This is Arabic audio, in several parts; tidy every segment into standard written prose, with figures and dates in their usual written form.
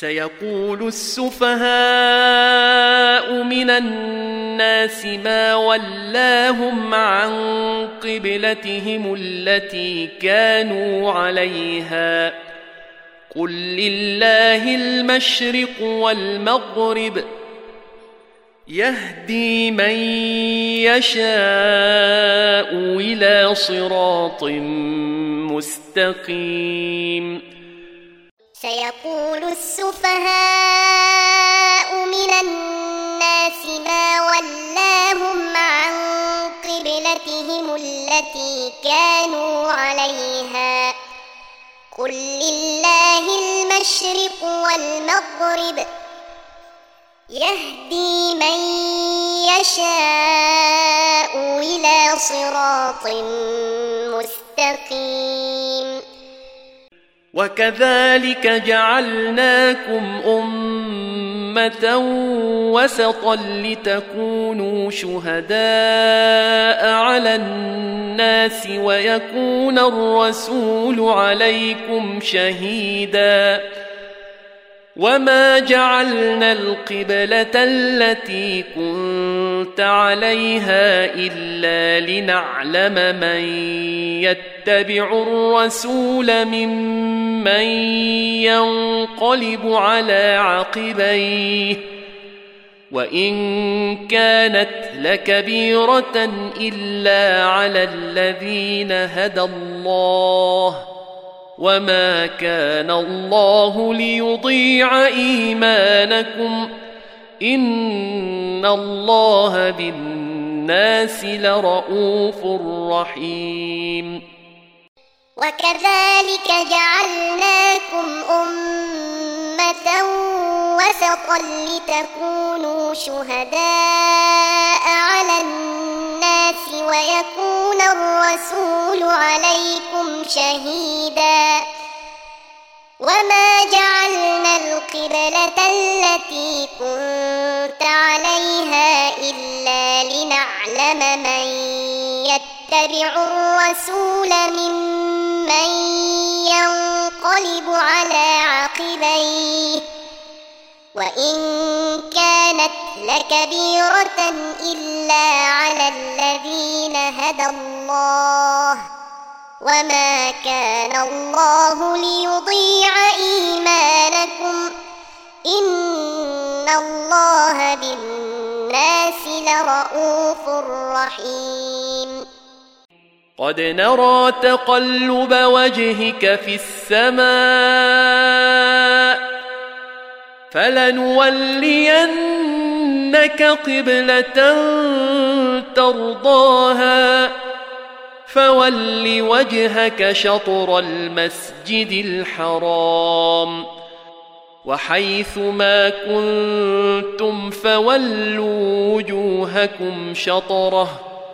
سيقول السفهاء من الناس ما ولاهم عن قبلتهم التي كانوا عليها قل لله المشرق والمغرب يهدي من يشاء إلى صراط مستقيم. سيقول السفهاء من الناس ما ولاهم عن قبلتهم التي كانوا عليها قل لله المشرق والمغرب يهدي من يشاء إلى صراط مستقيم. وكذلك جعلناكم أمة وسطا لتكونوا شهداء على الناس ويكون الرسول عليكم شهيدا وما جعلنا القبلة التي كنت عليها إلا لنعلم من يتبع الرسول ممن ينقلب على عقبيه وإن كانت لكبيرة إلا على الذين هدى الله وما كان الله ليضيع إيمانكم إن الله بالناس لرؤوف رحيم. وكذلك جعلناكم أمة وسطا لتكونوا شهداء على الناس ويكون الرسول عليكم شهيدا وما جعلنا القبلة التي كنت عليها إلا لنعلم من يتبع الرسول ممن ينقلب على عقبيه وإن كانت لكبيرة إلا على الذين هدى الله وما كان الله ليضيع إيمانكم إن الله بالناس لرؤوف رحيم. قد نرى تقلب وجهك في السماء فلنولينك قبلة ترضاها فول وجهك شطر المسجد الحرام وحيث ما كنتم فولوا وجوهكم شطره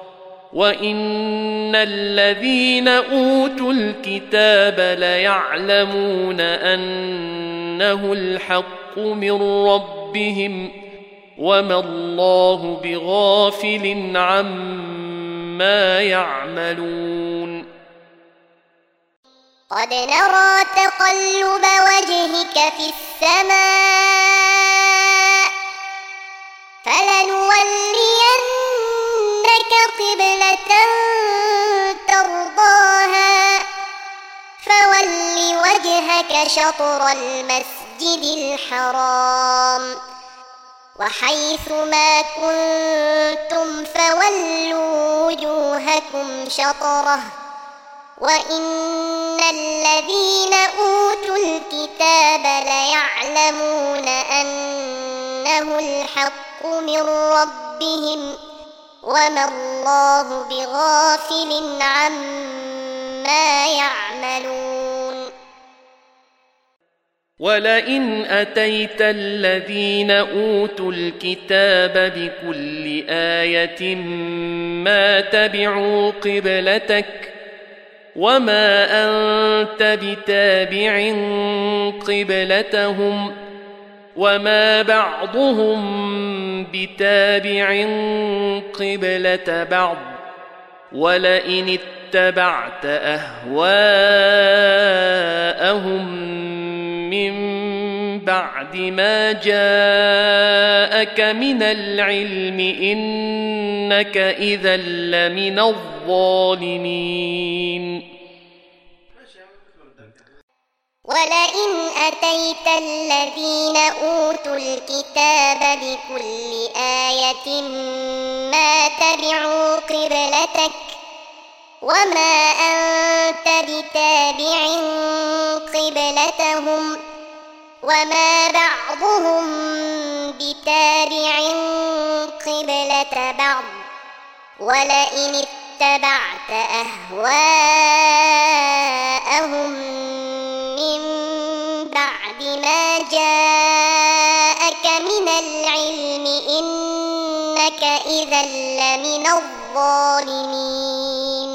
وإن الذين أوتوا الكتاب ليعلمون أنه الحق من ربهم وما الله بغافل عما يعملون. قد نرى تقلب وجهك في السماء فلنولينك قبلة ترضاها فول وجهك شطر المسجد الحرام وحيث ما كنتم فولوا وجوهكم شطره وإن الذين أوتوا الكتاب ليعلمون أنه الحق من ربهم وما الله بغافل عما يعملون. ولئن أتيت الذين أوتوا الكتاب بكل آية ما تبعوا قبلتك وما أنت بتابع قبلتهم وما بعضهم بتابع قبلة بعض ولئن اتبعت أهواءهم من بعد ما جاءك من العلم إنك إذا لمن الظالمين ولئن أتيت الذين أوتوا الكتاب بكل آية ما تبعوا قبلتك وما أنت بتابع قبلتهم وما بعضهم بتابع قبلة بعض ولئن اتبعت أهواءهم من بعد ما جاءك من العلم إنك إذا لمن الظالمين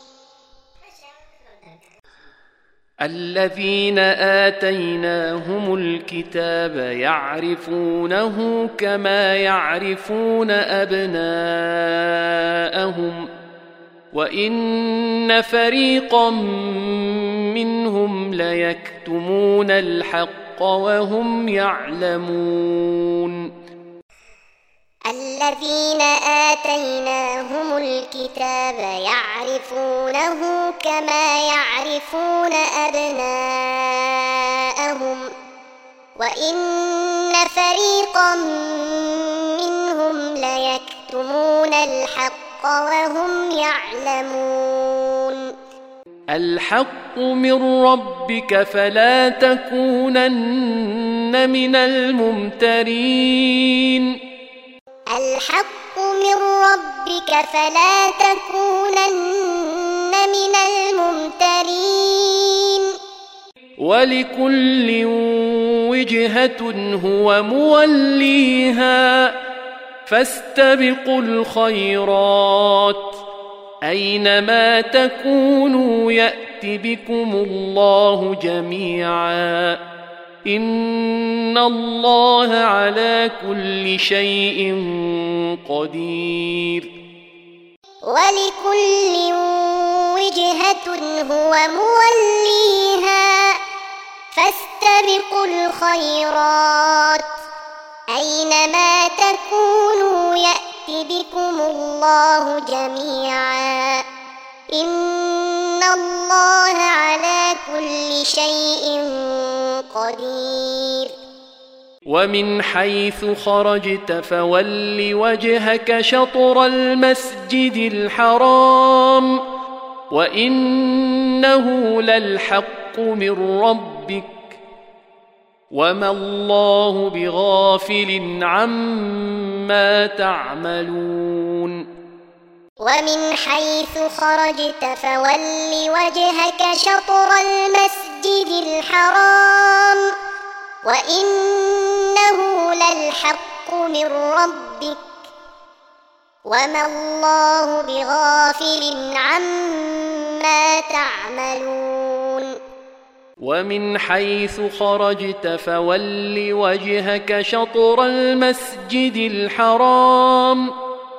الذين آتيناهم الكتاب يعرفونه كما يعرفون أبناءهم وإن فريقا منهم ليكتمون الحق وهم يعلمون الذين آتيناهم الكتاب يعرفونه كما يعرفون أبناءهم وإن فريقا منهم ليكتمون الحق وهم يعلمون الحق من ربك فلا تكونن من الممترين الحق من ربك فلا تكونن من الممترين ولكل وجهة هو موليها فاستبقوا الخيرات أينما تكونوا يأت بكم الله جميعا إن الله على كل شيء قدير ولكل وجهة هو موليها فاستبقوا الخيرات أينما تكونوا يأت بكم الله جميعا إن الله على كل شيء قدير ومن حيث خرجت فول وجهك شطر المسجد الحرام وإنه للحق من ربك وما الله بغافل عما تعملون ومن حيث خرجت فول وجهك شطر المسجد الحرام وإنه للحق من ربك وما الله بغافل عما تعملون ومن حيث خرجت فول وجهك شطر المسجد الحرام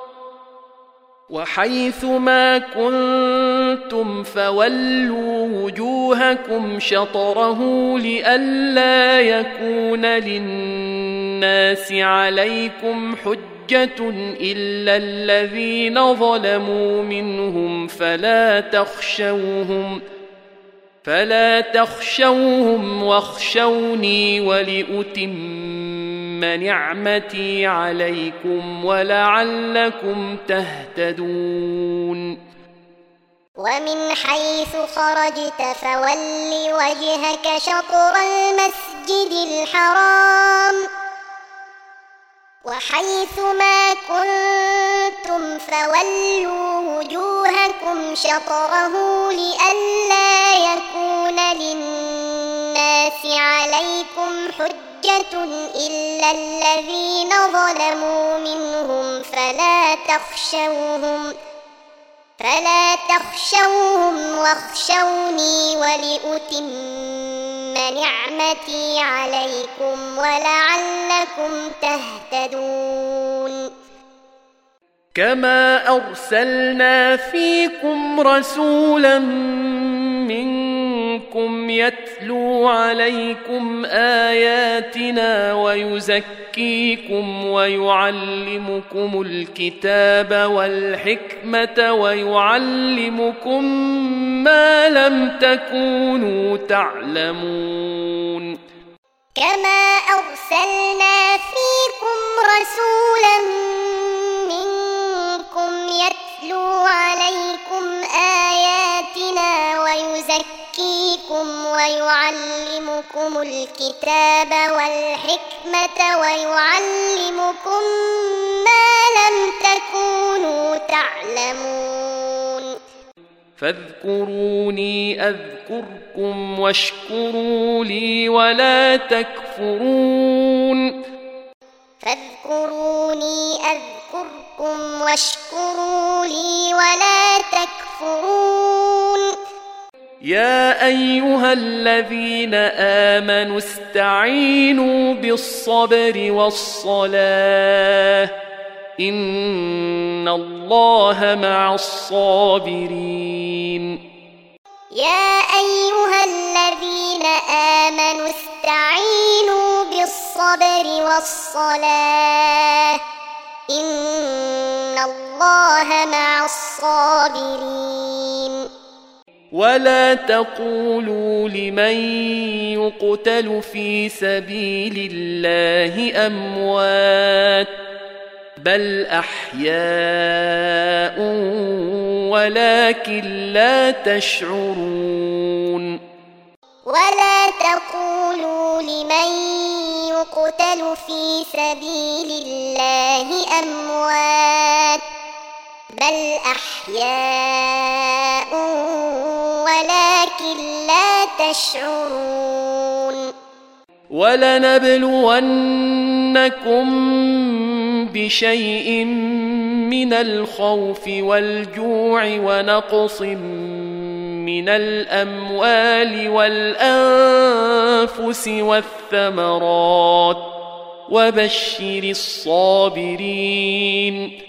وحيث ما كنتم فولوا وجوهكم شطره لئلا يكون للناس عليكم حجة إلا الذين ظلموا منهم فلا تخشوهم واخشوني ولأتم نعمتي عليكم ولعلكم تهتدون ومن حيث خرجت فول وجهك شطر المسجد الحرام وحيث ما كنتم فولوا وجوهكم شطره لئلا يكون للناس عليكم حجة إلا الذين ظلموا منهم فلا تخشوهم واخشوني ولأتم نعمتي عليكم ولعلكم تهتدون كما أرسلنا فيكم رسولا منكم يتلو عليكم آياتنا ويزكيكم ويعلمكم الكتاب والحكمة ويعلمكم ما لم تكونوا تعلمون كما أرسلنا فيكم رسولا منكم يتلو عليكم آياتنا ويزكيكم ويعلمكم الكتاب والحكمة ويعلمكم ما لم تكونوا تعلمون فاذكروني أذكركم واشكروا لي ولا تكفرون فاذكروني أذكركم واشكروا لي ولا تكفرون يا أيها الذين آمنوا استعينوا بالصبر والصلاة إن الله مع الصابرين يا أيها الذين آمنوا استعينوا بالصبر والصلاة إن الله مع الصابرين ولا تقولوا لمن يقتل في سبيل الله أموات بل أحياء ولكن لا تشعرون ولا تقولوا لمن يقتل في سبيل الله أموات بل أحياء ولكن لا تشعرون ولنبلونكم بشيء من الخوف والجوع ونقص من الأموال والأنفس والثمرات وبشر الصابرين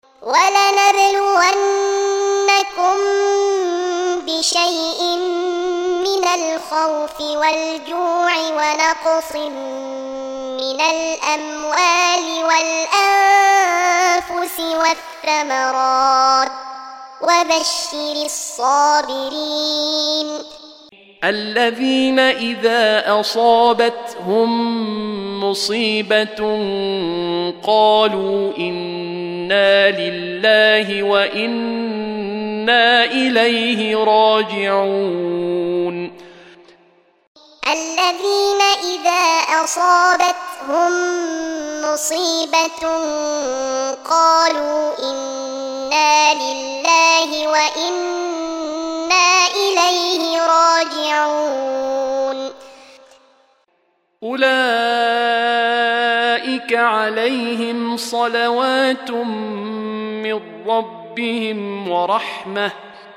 ولنبلونكم بشيء من الخوف والجوع ونقص من الأموال والأنفس والثمرات وبشر الصابرين الذين إذا أصابتهم مصيبة قالوا إنا لله وإنا إليه راجعون الذين إذا أصابتهم مصيبة قالوا إنا لله وإنا إليه راجعون أولئك عليهم صلوات من ربهم ورحمة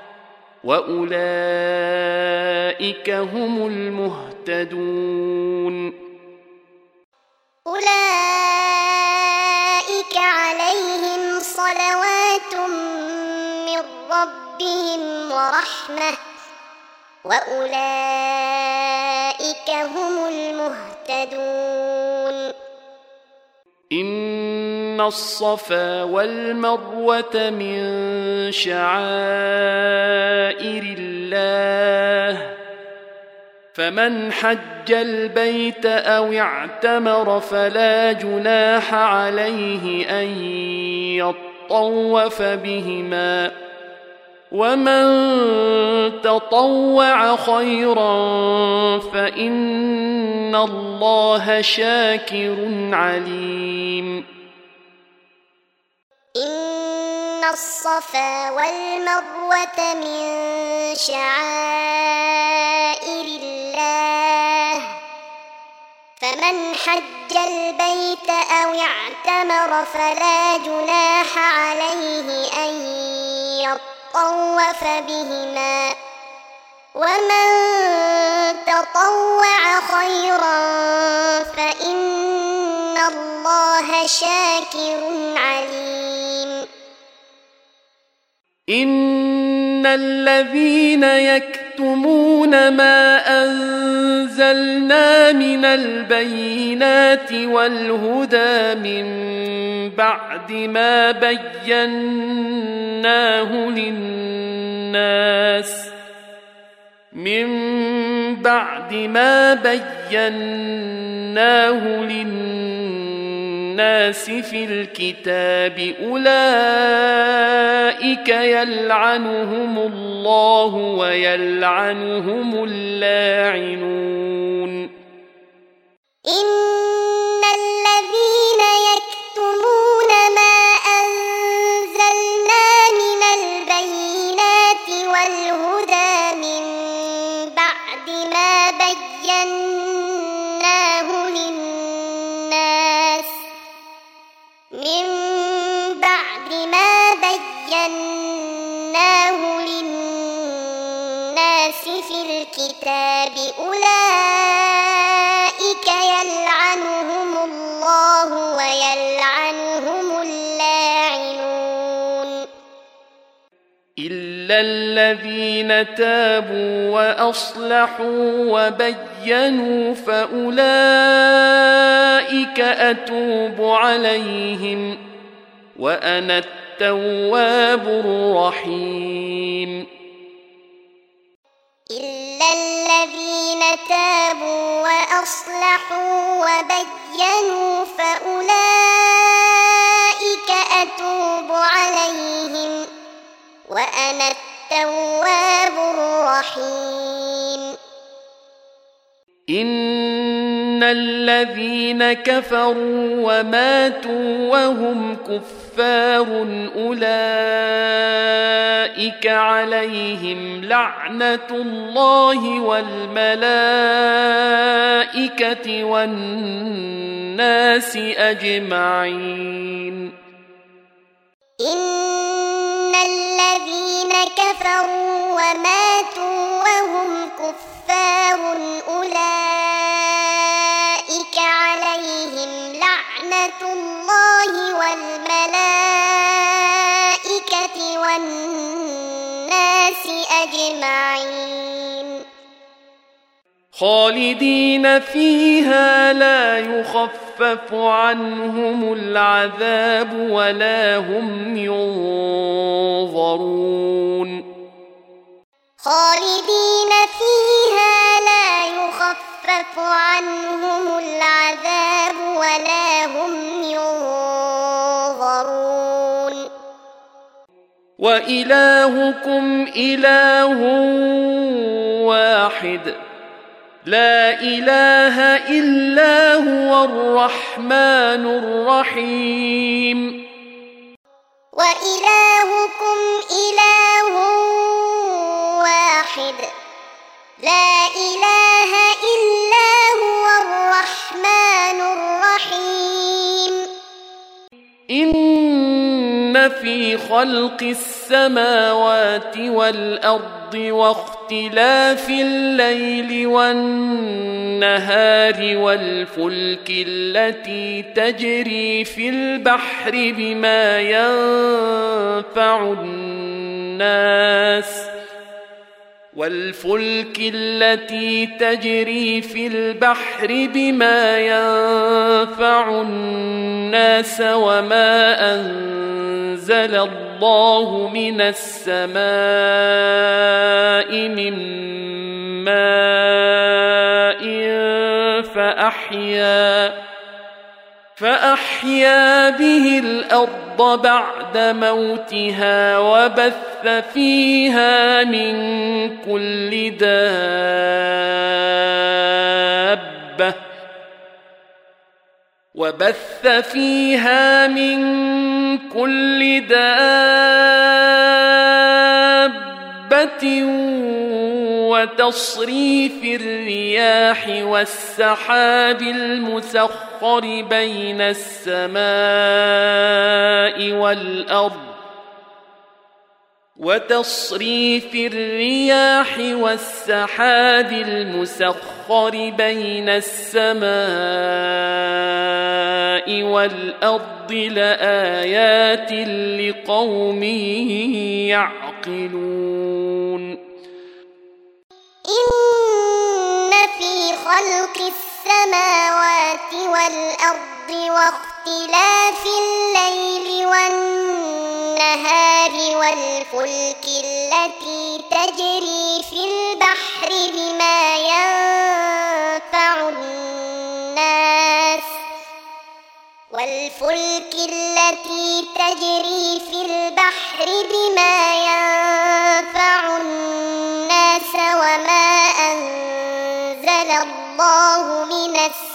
وأولئك هم المهتدون أولئك عليهم صلوات من ربهم ورحمة وأولئك هم المهتدون إن الصفا والمروة من شعائر الله فمن حج البيت أو اعتمر فلا جناح عليه أن يطوف بهما ومن تطوع خيرا فإن الله شاكر عليم إن الصفا والمروة من شعائر الله فمن حج البيت أو اعتمر فلا جناح عليه أن يطوف بهما ومن تطوع خيرا فإن الله شاكر عليم إن الذين يكتمون ما أنزلنا من البينات والهدى من بعد ما بيناه للناس في الكتاب أولئك يلعنهم الله ويلعنهم اللاعنون إن الذين يكتمون ما أنزلنا من البينات والهدى من بعد ما بيناه للناس في الكتاب أولئك يلعنهم الله ويلعنهم اللاعنون إلا الذين تابوا وأصلحوا وبينوا فأولئك أتوب عليهم وأنا التواب الرحيم إلا الذين تابوا وأصلحوا وبينوا فأولئك أتوب عليهم وأنا التواب الرحيم إن الذين كفروا وماتوا وهم كفار أولئك عليهم لعنة الله والملائكة والناس أجمعين إن الذين كفروا وماتوا وهم كفار أولئك عليهم لعنة الله والملائكة والناس أجمعين خالدين فيها لا يخفف عنهم العذاب ولا هم ينظرون خالدين فيها لا يخفف عنهم العذاب ولا هم ينظرون وإلهكم إله واحد لا إله إلا هو الرحمن الرحيم وإلهكم إله واحد لا إله إلا هو الرحمن الرحيم إن في خلق السماوات والأرض واختلاف الليل والنهار والفلك التي تجري في البحر بما ينفع الناس وما أنزل الله من السماء من ماء فأحيا به الأرض بعد موتها وبث فيها من كل دابة وتصريف الرياح والسحاب المسخر بين السماء والأرض لآيات لقوم يعقلون خلق السماوات والأرض واختلاف الليل والنهار والفلك التي تجري في البحر بما ينفع الناس وما أنزل الله من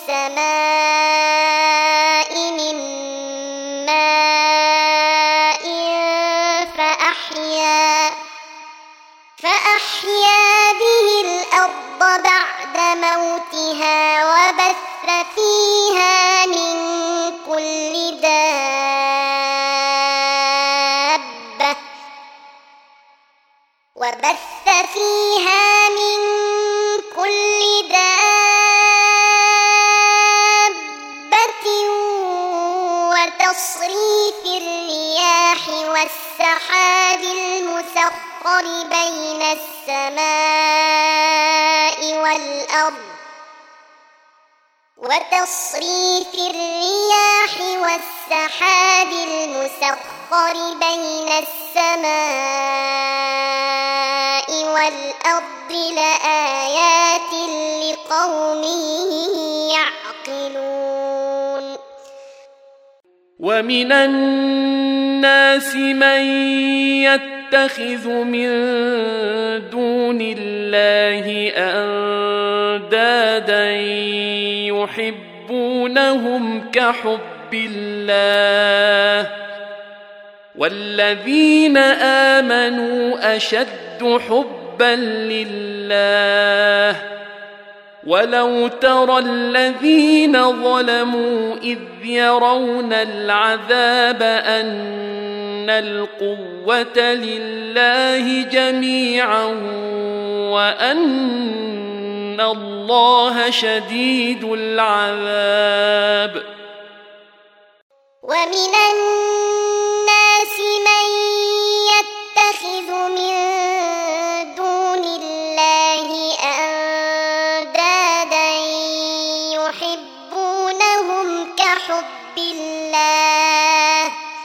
السماء من ماء فأحيا به الأرض بعد موتها وبث فيها من كل دابة وتصريف الرياح والسحاب المسخر بين السماء والأرض لآيات لقوم يعقلون. ومن الناس من يتخذ من دون الله أندادا يحبونهم كحب الله والذين آمنوا أشد حبا لله ولو ترى الذين ظلموا إذ يرون العذاب أن القوة لله جميعا وأن الله شديد العذاب. ومن الناس من يتخذ من دون الله أندادا يحبونهم كحب الله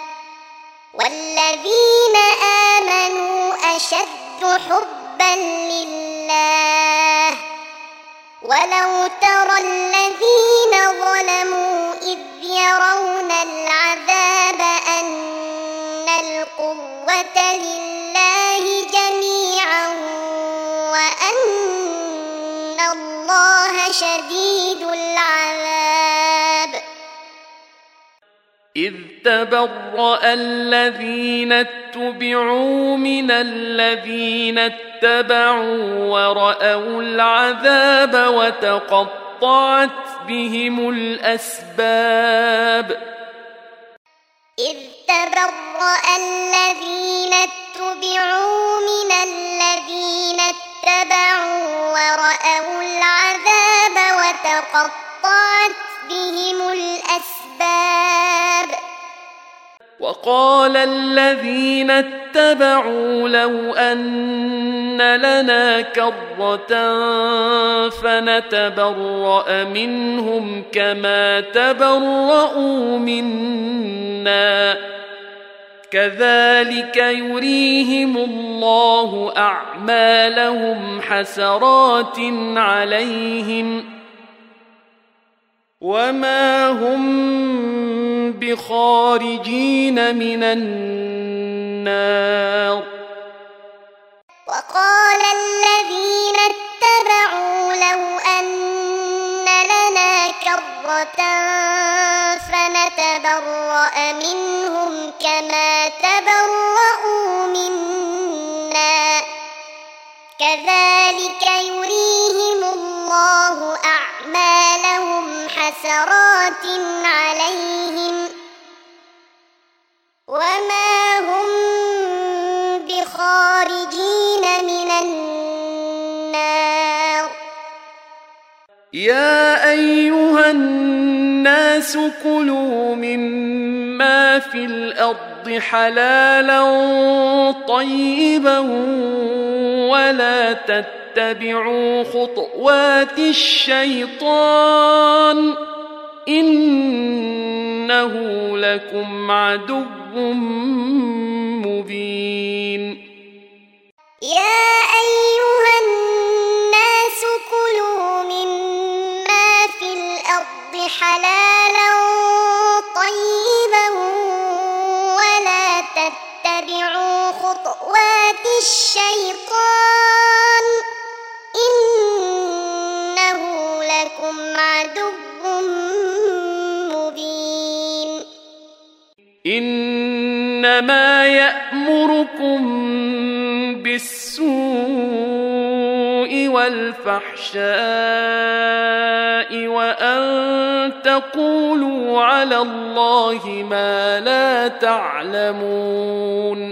والذين آمنوا أشد حبا لله ولو ترى الذين ظلموا إذ يرون العذاب أن القوة لله جميعا وأن الله شديد العذاب. إذ تبرأ الذين اتبعوا من الذين اتبعوا ورأوا العذاب وتقطعت بهم الأسباب. إذ تبرأ الذين اتبعوا من الذين اتبعوا ورأوا العذاب وتقطعت بهم الأسباب. وقال الذين اتبعوا لو أن لنا كرة فنتبرأ منهم كما تبرؤوا منا كذلك يريهم الله أعمالهم حسرات عليهم وما هم بخارجين من النار. وقال الذين اتبعوا لو أن لنا كرة فنتبرأ منهم كما تبرؤوا منا كذلك يريهم الله أعمالهم حسرات عليهم وما هم بخارجين من النار. يا أيها الناس كلوا مما في الأرض حلالا طيبا ولا تتبعوا تتبعوا خطوات الشيطان إنه لكم عدو مبين. يا أيها الناس كلوا مما في الأرض حلالا طيبا ولا تتبعوا خطوات الشيطان إنه لكم عدو مبين. إنما يأمركم بالسوء والفحشاء وأن تقولوا على الله ما لا تعلمون.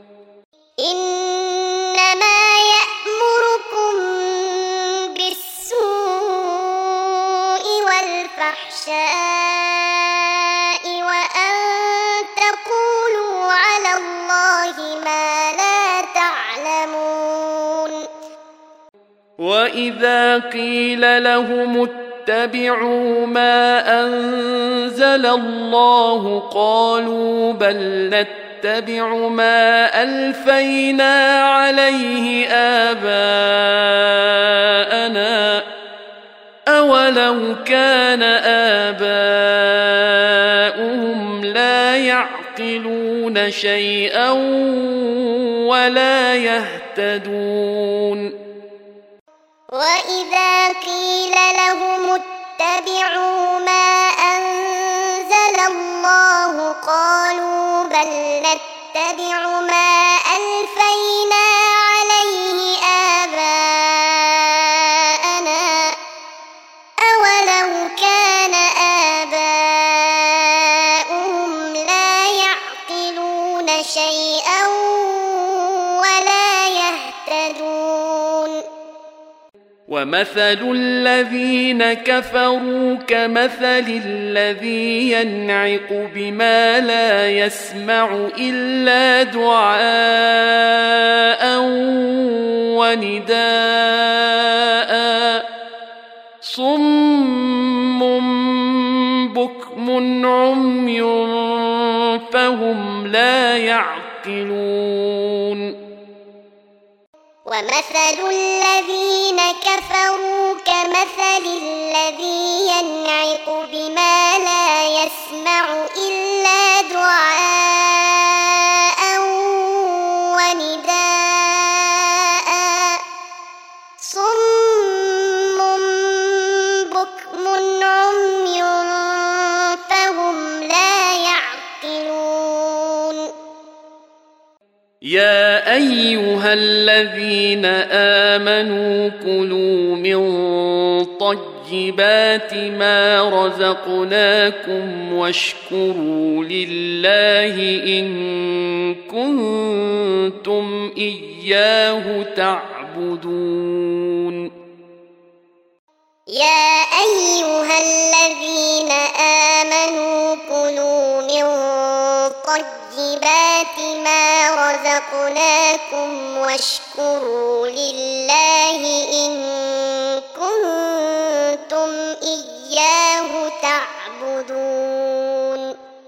إنما يأمركم بالسوء والفحشاء وأن تقولوا على الله ما لا تعلمون. وإذا قيل لهم اتبعوا ما أنزل الله قالوا بل نتبع ما ألفينا عليه آباءنا أولو كان آباؤهم لا يعقلون شيئا ولا يهتدون. وإذا قيل لهم اتبعوا ما أنزل الله قالوا بل نتبع ما ألفينا عليه آباءنا أولو كان آباؤهم لا يعقلون شيئا ولا يهتدون. ومثل الذين كفروا كمثل الذي ينعق بما لا يسمع إلا دعاء ونداء صم بكم عمي فهم لا يعقلون. ومثل الذين كفروا كمثل الذي ينعق بما لا يسمع إلا دعاء ونداء صم بكم عمي فهم لا يعقلون. يا أيها الذين آمنوا كلوا من طيبات ما رزقناكم واشكروا لله إن كنتم إياه تعبدون. يا أيها الذين آمنوا كلوا من طيبات ما رزقناكم واشكروا لله إن كنتم إياه تعبدون.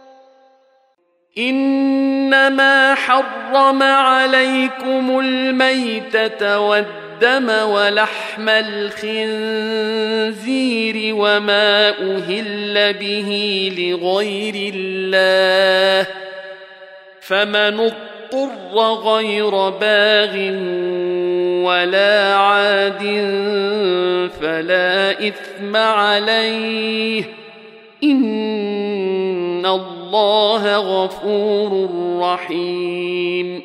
إنما حرم عليكم الميتة والدم ولحم الخنزير وما أهل به لغير الله فمن اضطر غير باغ ولا عاد فلا إثم عليه إن الله غفور رحيم.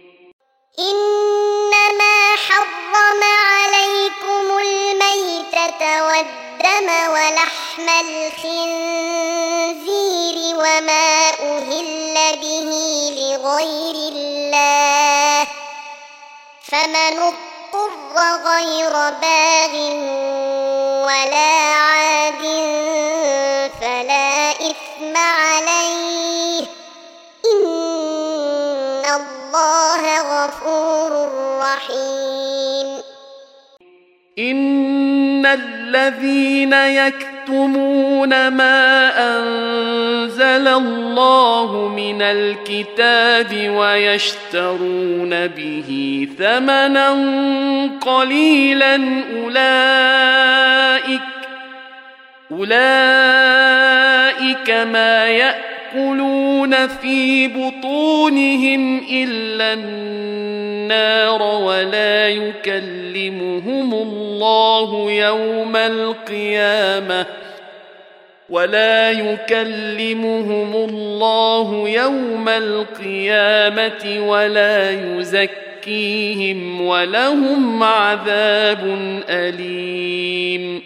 إنما حرم عليكم الميتة والدم ولحم الخنزير وما أهل به لغير الله فمن اضطر غير باغ ولا عاد فلا إثم عليه إن الله غفور رحيم. الذين يكتمون ما أنزل الله من الكتاب ويشترون به ثمنا قليلا أولئك ما يأكلون في بطونهم إلا النار ولا يكلمهم الله يوم القيامة ولا يزكيهم ولهم عذاب أليم.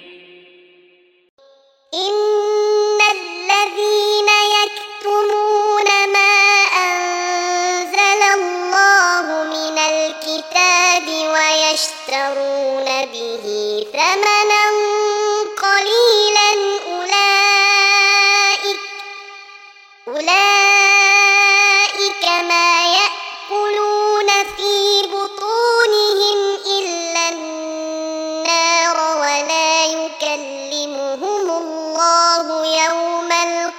إن الذين يكتمون ما أنزل الله من الكتاب ويشترون به ثمنا قليلا أولئك ما يأكلون في بطونهم إلا النار ولا يكلمهم الله يوم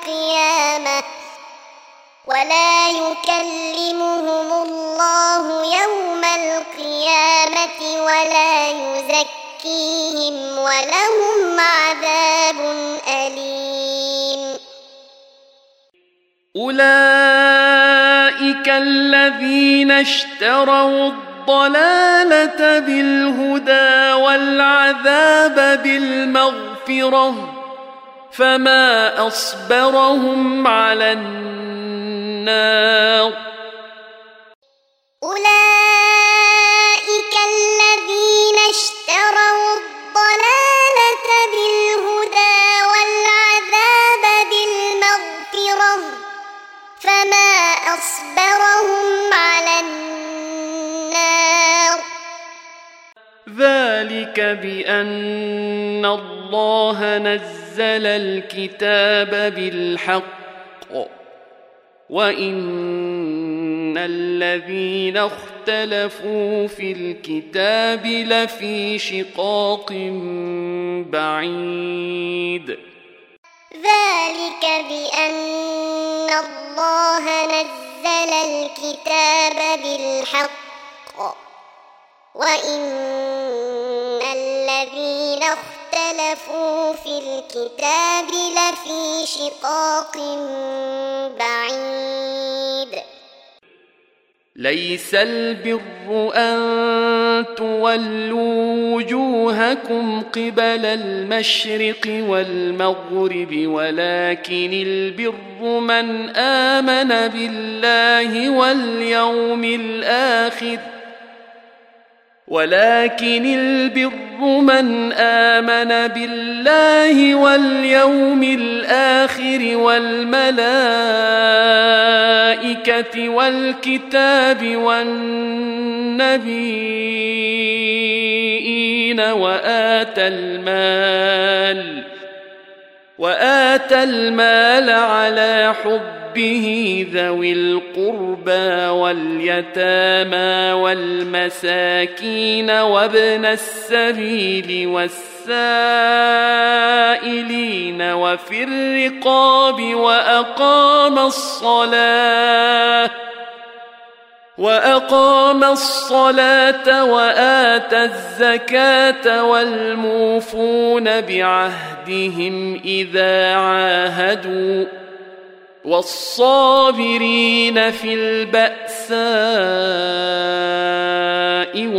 القيامة ولا يزكيهم ولهم عذاب أليم. أولئك الذين اشتروا الضلالة بالهدى والعذاب بالمغفرة فما أصبرهم على النار. أولئك الذين اشتروا الضلالة بالهدى والعذاب بالمغفرة فما أصبرهم على النار. ذلك بأن الله نزل الكتاب بالحق وإن الذين اختلفوا في الكتاب لفي شقاق بعيد. ذلك بأن الله نزل الكتاب بالحق وإن الذين اختلفوا في الكتاب لفي شقاق بعيد. ليس البر أن تولوا وجوهكم قبل المشرق والمغرب ولكن البر من آمن بالله واليوم الآخر والملائكة والكتاب والنبيين وآتى المال على حبه ذوي القربى واليتامى والمساكين وابن السبيل والسائلين وفي الرقاب وأقام الصلاة وآتى الزكاة والموفون بعهدهم إذا عاهدوا والصابرين في البأساء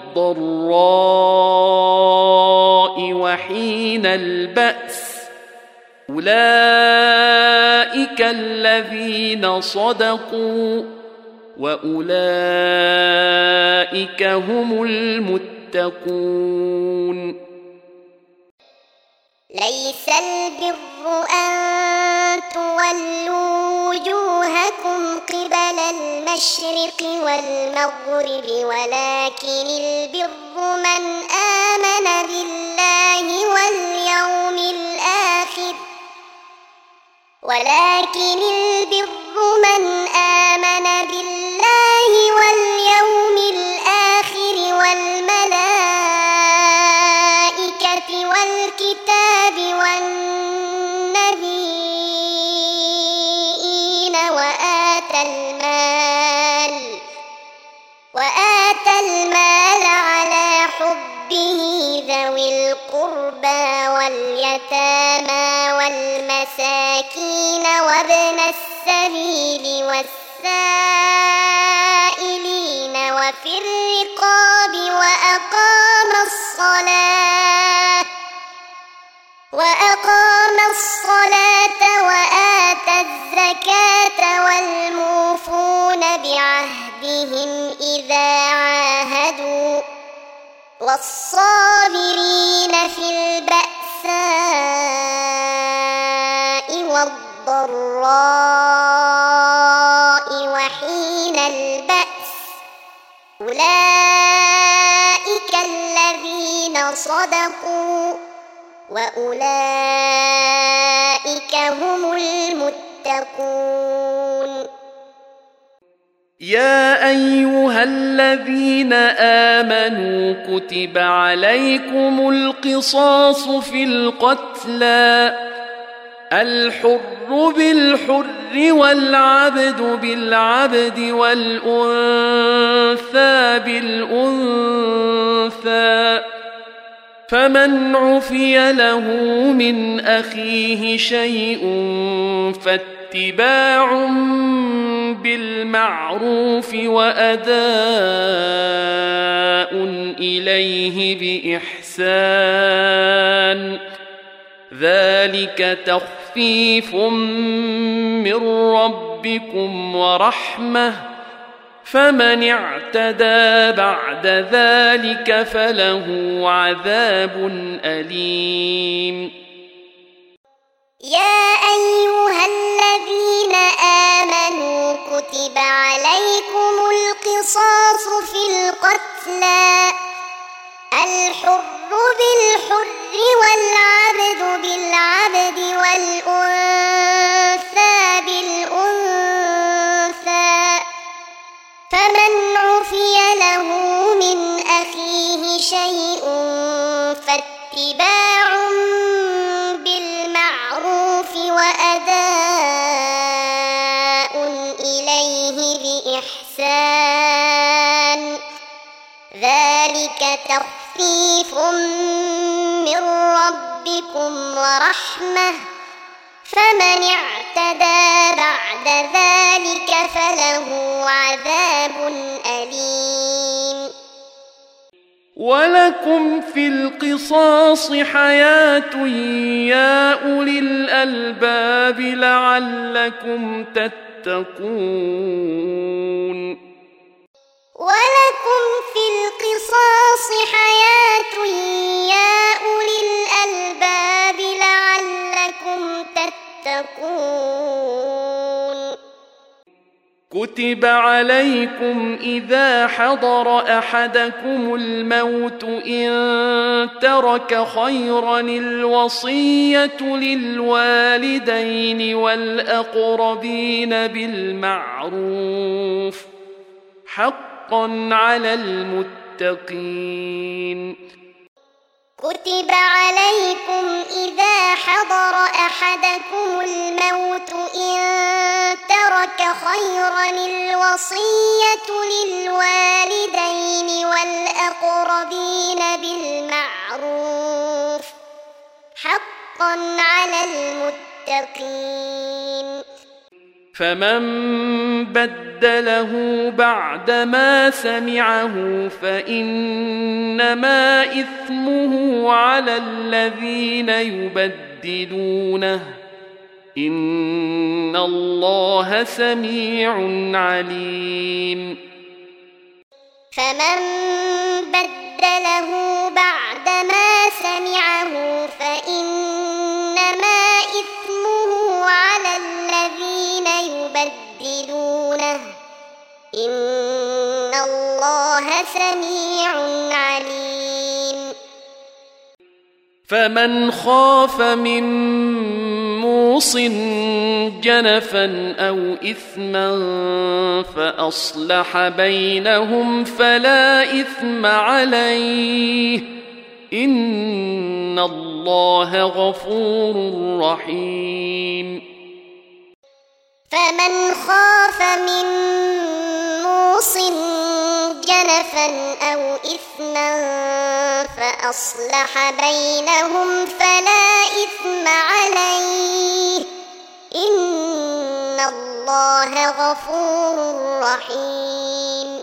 والضراء وحين البأس أولئك الذين صدقوا وأولئك هم المتقون. ليس البر أن تولوا وجوهكم قبل المشرق والمغرب ولكن البر من آمن بالله واليوم الآخر والملائكة والكتاب واليتامى والمساكين وابن السبيل والسائلين وفي الرقاب وأقام الصلاة وآتى الزكاة والموفون بعهدهم إذا عاهدوا والصابرين في البأساء والضراء وحين البأس أولئك الذين صدقوا وأولئك هم المتقون. يا أيها الذين آمنوا كتب عليكم القصاص في القتلى الحر بالحر والعبد بالعبد والأنثى بالأنثى فمن عفي له من أخيه شيء فاتباع بالمعروف وأداء إليه بإحسان ذلك تخفيف من ربكم ورحمة فمن اعتدى بعد ذلك فله عذاب أليم. يا أيها الذين آمنوا كتب عليكم القصاص في القتلى الحر بالحر والعبد بالعبد والأنثى بالأنثى فمن عفي له من أخيه شيء فاتباع بالمعروف وأداء إليه بإحسان ذلك تخفيف من ربكم ورحمة فمن اعتدى بعد ذلك فله عذاب أليم. ولكم في القصاص حياة يا أولي الألباب لعلكم تتقون. ولكم في القصاص حياة يا أولي الألباب لعلكم تتقون. كتب عليكم إذا حضر أحدكم الموت إن ترك خيرا الوصية للوالدين والأقربين بالمعروف حقا على المتقين. كتب عليكم إذا حضر أحدكم الموت إن ترك خيرا الوصية للوالدين والأقربين بالمعروف حقا على المتقين. فمن بدله بعدما سمعه فإنما إثمه على الذين يبدلونه إن الله سميع عليم. فمن بدله بعدما سمعه فإنما إثمه على الذين يبدلونه إن الله سميع عليم. فمن خاف من موص جنفا أو إثما فأصلح بينهم فلا إثم عليه إن الله غفور رحيم. فمن خاف من موص جنفا أو إثما أصلح بينهم فلا إثم عليه إن الله غفور رحيم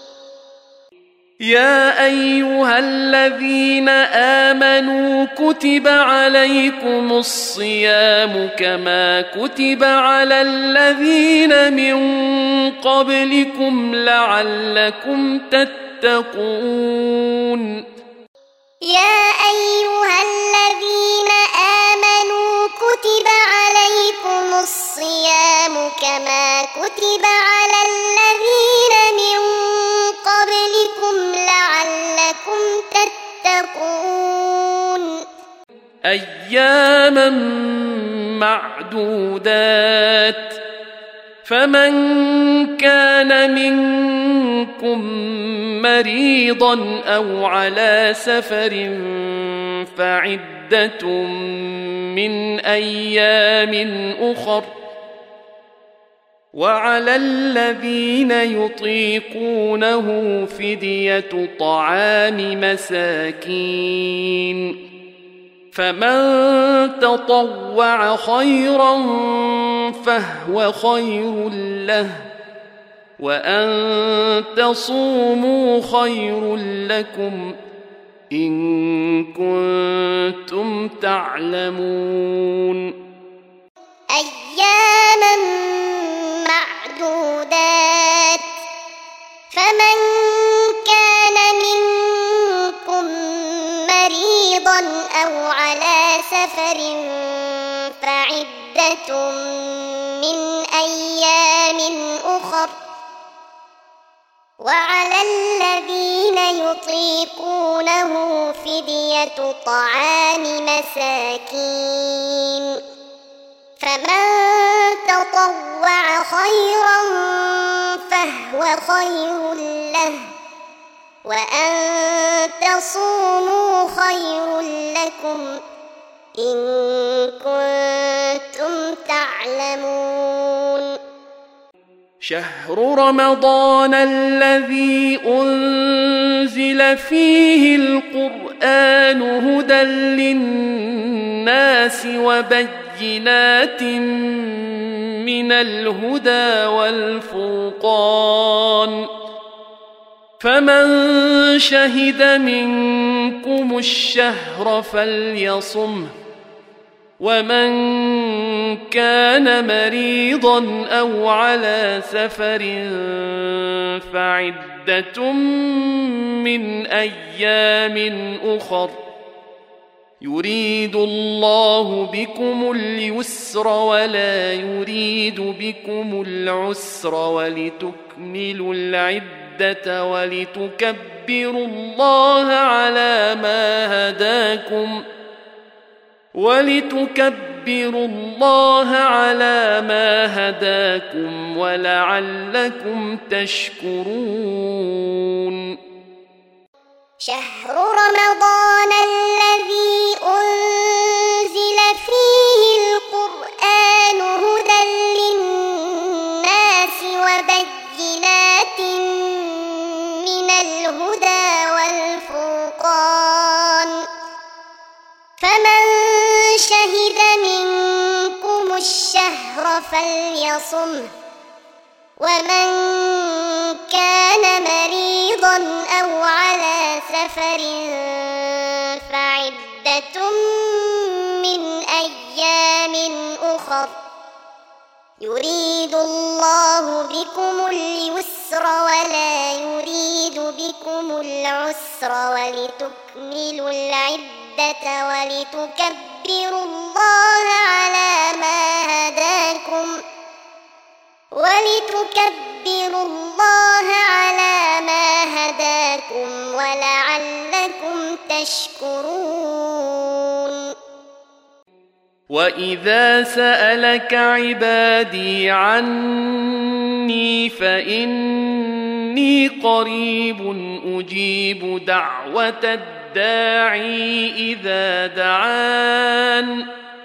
يا أيها الذين آمنوا كتب عليكم الصيام كما كتب على الذين من قبلكم لعلكم تتقون يا أيها الذين آمنوا كتب عليكم الصيام كما كتب على الذين من قبلكم لعلكم تتقون أياما معدودات فمن كان منكم مريضا أو على سفر فعدة من أيام أخر وعلى الذين يطيقونه فدية طعام مساكين فمن تطوع خيرا فهو خير له وأن تصوموا خير لكم إن كنتم تعلمون أياما معدودات فمن كان منكم مريضا أو على سفر فعدة من أيام أخر وعلى الذين يطيقونه فدية طعام مساكين فمن تطوع خيرا فهو خير له وأن تصوموا خير لكم إن كنتم تعلمون شهر رمضان الذي أنزل فيه القرآن هدى للناس وبينات من الهدى والفرقان فمن شهد منكم الشهر فليصمه ومن كان مريضا أو على سفر فعدة من أيام أخر يريد الله بكم اليسر ولا يريد بكم العسر ولتكملوا العدة ولتكبروا الله على ما هداكم ولعلكم تشكرون شهر رمضان الذي أنزل فيه القرآن هدى للناس وبينات من الهدى والفرقان فمن شهد منكم الشهر فليصمه ومن كان مريضا أو على سفر فعدة من أيام أخر يريد الله بكم اليسر ولا يريد بكم العسر ولتكملوا العدة ولتكبروا الله على ما هداكم ولعلكم تشكرون وإذا سألك عبادي عني فإني قريب أجيب دعوة الداعي إذا دعان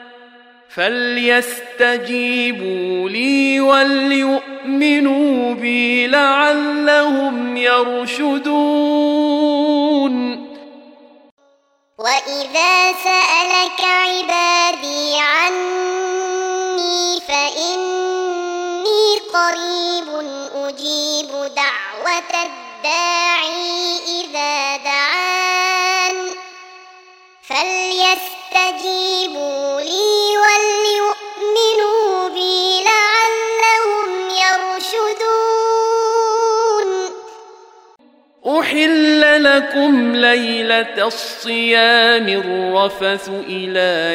فليستجيبوا لي وليؤمنوا بي لعلهم يرشدون وإذا سألك عبادي عني فإني قريب أجيب دعوة الداعي إذا دعان فليستجيبوا لي وليؤمنوا بي لعلهم يرشدون. أحل لكم ليلة الصيام الرفث إلى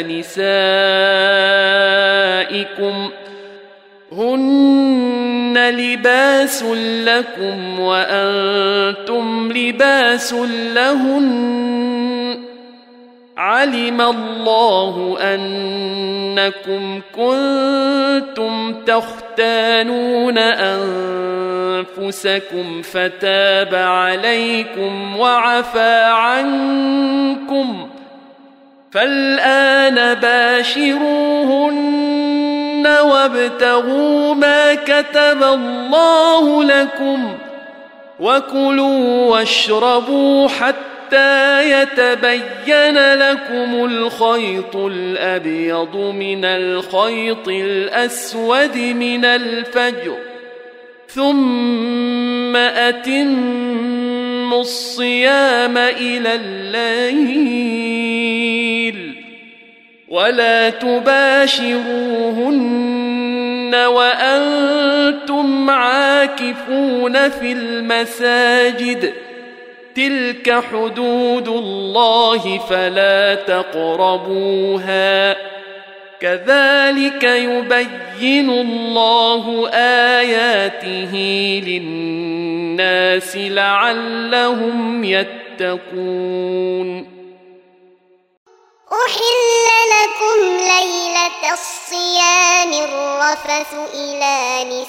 نسائكم هن لباس لكم وأنتم لباس لهن علم الله أنكم كنتم تختانون أنفسكم فتاب عليكم وعفى عنكم فالآن باشروهن وابتغوا ما كتب الله لكم وكلوا واشربوا حتى يتبين لكم الخيط الأبيض من الخيط الأسود من الفجر ثم أتموا الصيام إلى الليل ولا تباشروهن وأنتم عاكفون في المساجد تلك حدود الله فلا تقربوها كذلك يبين الله آياته للناس لعلهم يتقون. أحل لكم ليلة الصيام الرفث إلى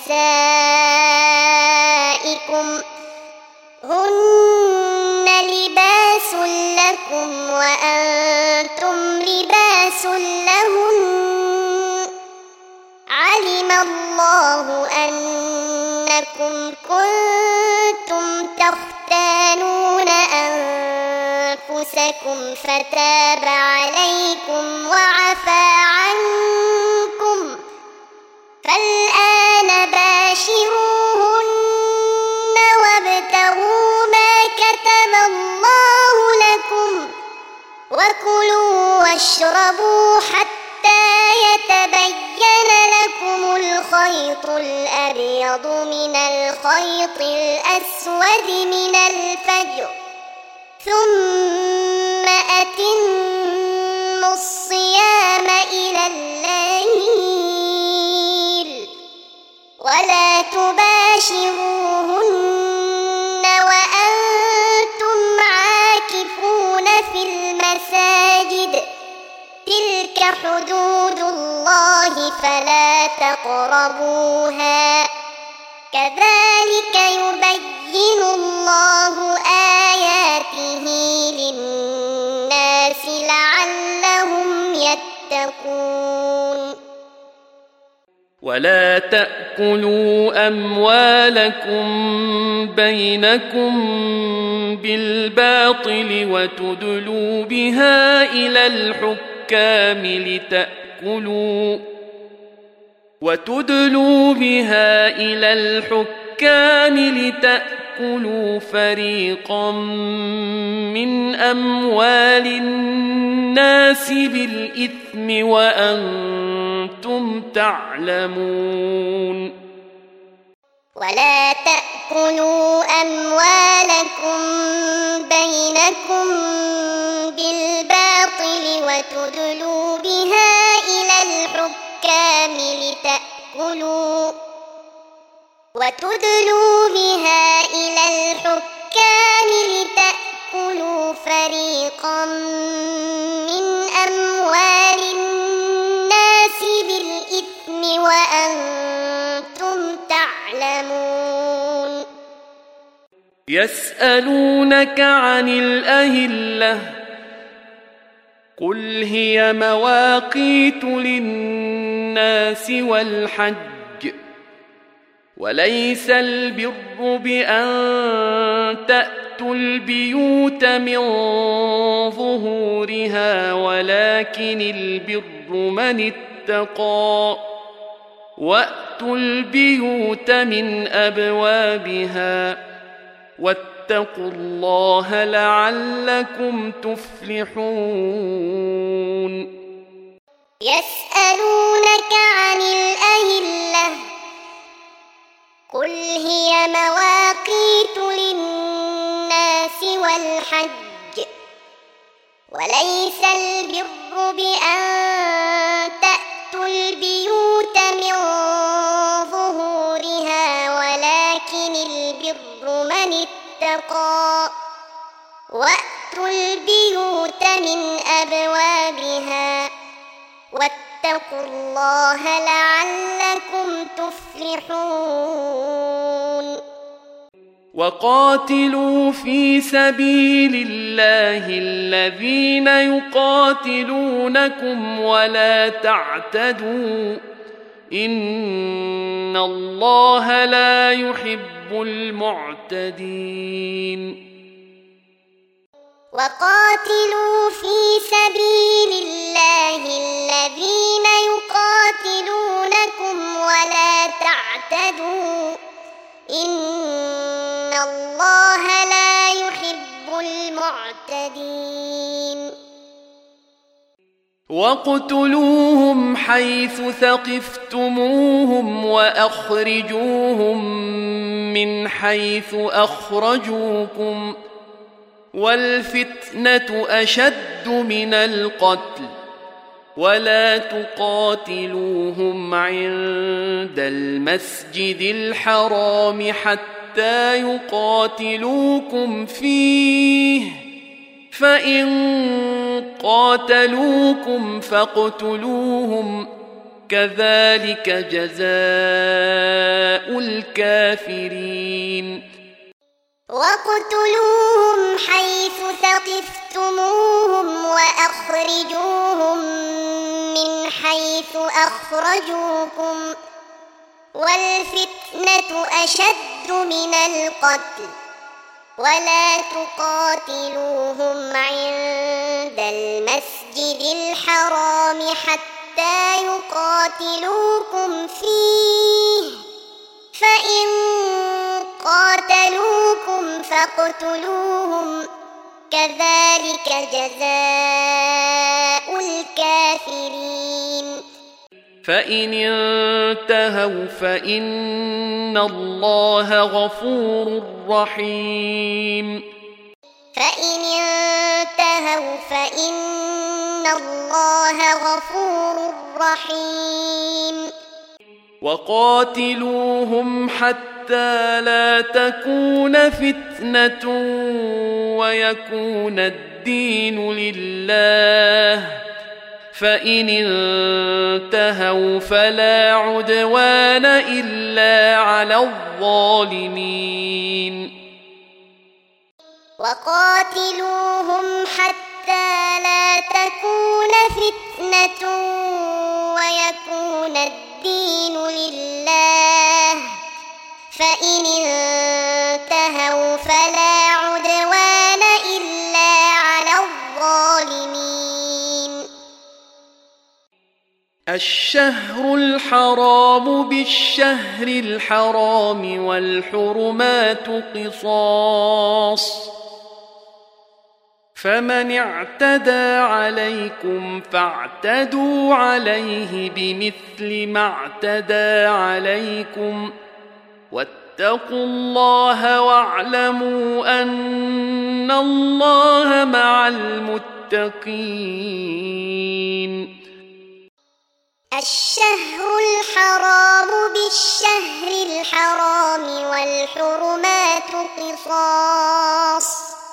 نسائكم هن لباس لكم وأنتم لباس لهن علم الله أنكم كنتم تختانون أنفسكم فتاب عليكم وعفى عنكم فالآن باشروهن وابتغوا ما كتب الله لكم وكلوا واشربوا حتى يتبين لكم الخيط الأبيض من الخيط الأسود من الفجر ثم أتموا الصيام إلى الليل ولا تباشروهن وأنتم عاكفون في المساجد تلك حدود الله فلا تقربوها كذلك يبين الله آياته للناس لعلهم يتقون. ولا تأكلوا أموالكم بينكم بالباطل وتدلوا بها إلى الحكام لتأكلوا فريقا من أموال الناس بالإثم وأنتم تعلمون. ولا تأكلوا أموالكم بينكم بالباطل وتدلوا بها إلى الحكام لتأكلوا فريقا من أموال الناس بالإثم وأنتم تعلمون. يسألونك عن الأهلة قل هي مواقيت للناس والحج وليس البر بأن تأتوا البيوت من ظهورها ولكن البر من اتقى وأتوا البيوت من أبوابها واتقوا الله لعلكم تفلحون. يسألونك عن الأهلة قل هي مواقيت للناس والحج وليس البر بأن تأتوا البيوت من ظهورها ولكن البر من اتقى وأتوا البيوت من أبوابها واتقوا الله لعلكم تفلحون. وقاتلوا في سبيل الله الذين يقاتلونكم ولا تعتدوا إن الله لا يحب المعتدين. وقاتلوا في سبيل الله الذين يقاتلونكم ولا تعتدوا إن الله لا يحب المعتدين. واقتلوهم حيث ثقفتموهم وأخرجوهم من حيث أخرجوكم والفتنة أشد من القتل ولا تقاتلوهم عند المسجد الحرام حتى يقاتلوكم فيه فإن قاتلوكم فاقتلوهم كذلك جزاء الكافرين. واقتلوهم حيث ثقفتموهم وأخرجوهم من حيث أخرجوكم والفتنة أشد من القتل ولا تقاتلوهم عند المسجد الحرام حتى يقاتلوكم فيه فإن قاتلوكم فاقتلوهم كذلك جزاء الكافرين. فإن انتهوا فإن الله غفور رحيم. فإن انتهوا فإن الله غفور رحيم. وقاتلوهم حتى لا تكون فتنة ويكون الدين لله فإن انتهوا فلا عدوان إلا على الظالمين. وقاتلوهم حتى لا تكون فتنة ويكون الدين لله فإن انتهوا فلا عدوان إلا على الظالمين. الشهر الحرام بالشهر الحرام والحرمات قصاص فمن اعتدى عليكم فاعتدوا عليه بمثل ما اعتدى عليكم واتقوا الله واعلموا أن الله مع المتقين. الشهر الحرام بالشهر الحرام والحرمات قصاص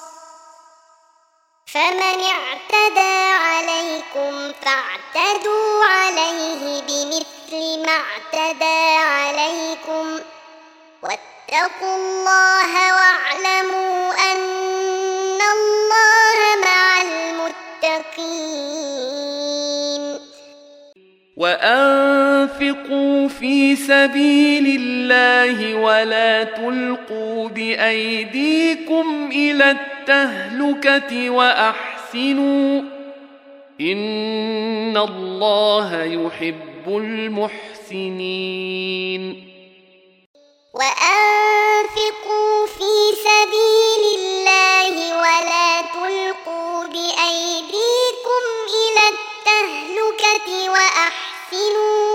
فمن اعتدى عليكم فاعتدوا عليه بمثل ما اعتدى عليكم واتقوا الله واعلموا أن الله مع المتقين. وأنفقوا في سبيل الله ولا تلقوا بأيديكم إلى التهلكة وأحسنوا إن الله يحب المحسنين وأنفقوا في سبيل الله ولا تلقوا بأيديكم إلى التهلكة وأحسنوا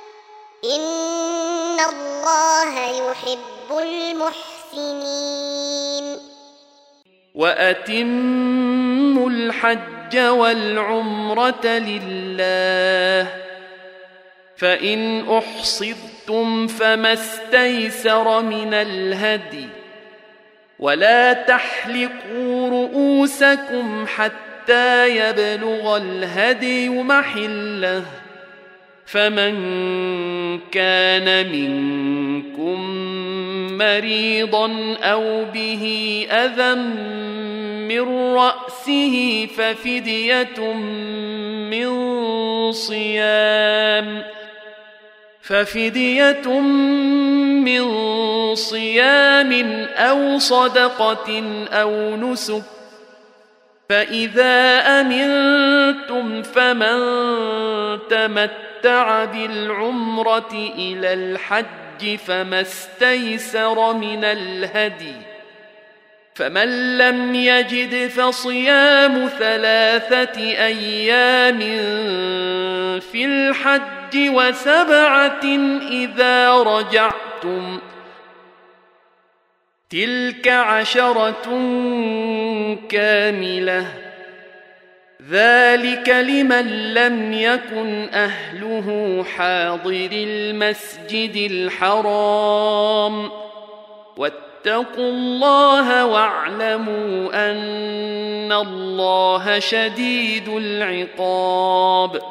إن الله يحب المحسنين وأتموا الحج والعمرة لله فإن أحصرتم فما استيسر من الهدي ولا تحلقوا رؤوسكم حتى يبلغ الهدي محله فمن كان منكم مريضا أو به أذى من رأسه ففدية من صيام أو صدقة أو نسك فإذا أمنتم فمن تمتع بالعمرة إلى الحج فما استيسر من الهدي فمن لم يجد فصيام 3 أيام في الحج و7 إذا رجعتم تلك 10 كاملة ذلك لمن لم يكن أهله حاضر المسجد الحرام واتقوا الله واعلموا أن الله شديد العقاب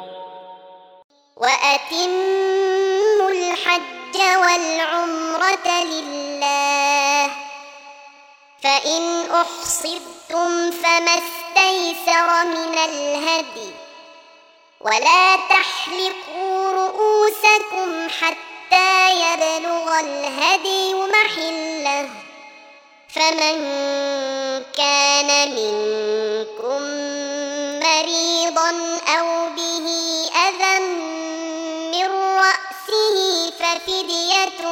وأتموا الحج والعمرة لله فإن أحصرتم فما استيسر من الهدي ولا تحلقوا رؤوسكم حتى يبلغ الهدي محله فمن كان منكم مريضا أو به أذى من رأسه ففدية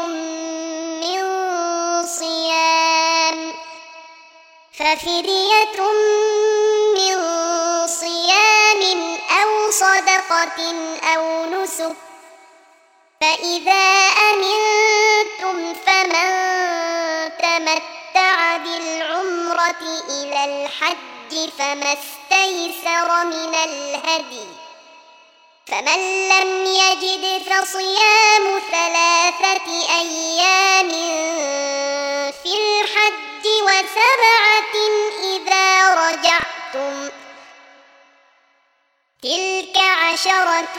من صيام أو صدقة أو نسك فإذا أمنتم فمن تمتع بالعمرة إلى الحج فما استيسر من الهدي فمن لم يجد فصيام 3 أيام في الحج و7 إذا رجعتم تلك 10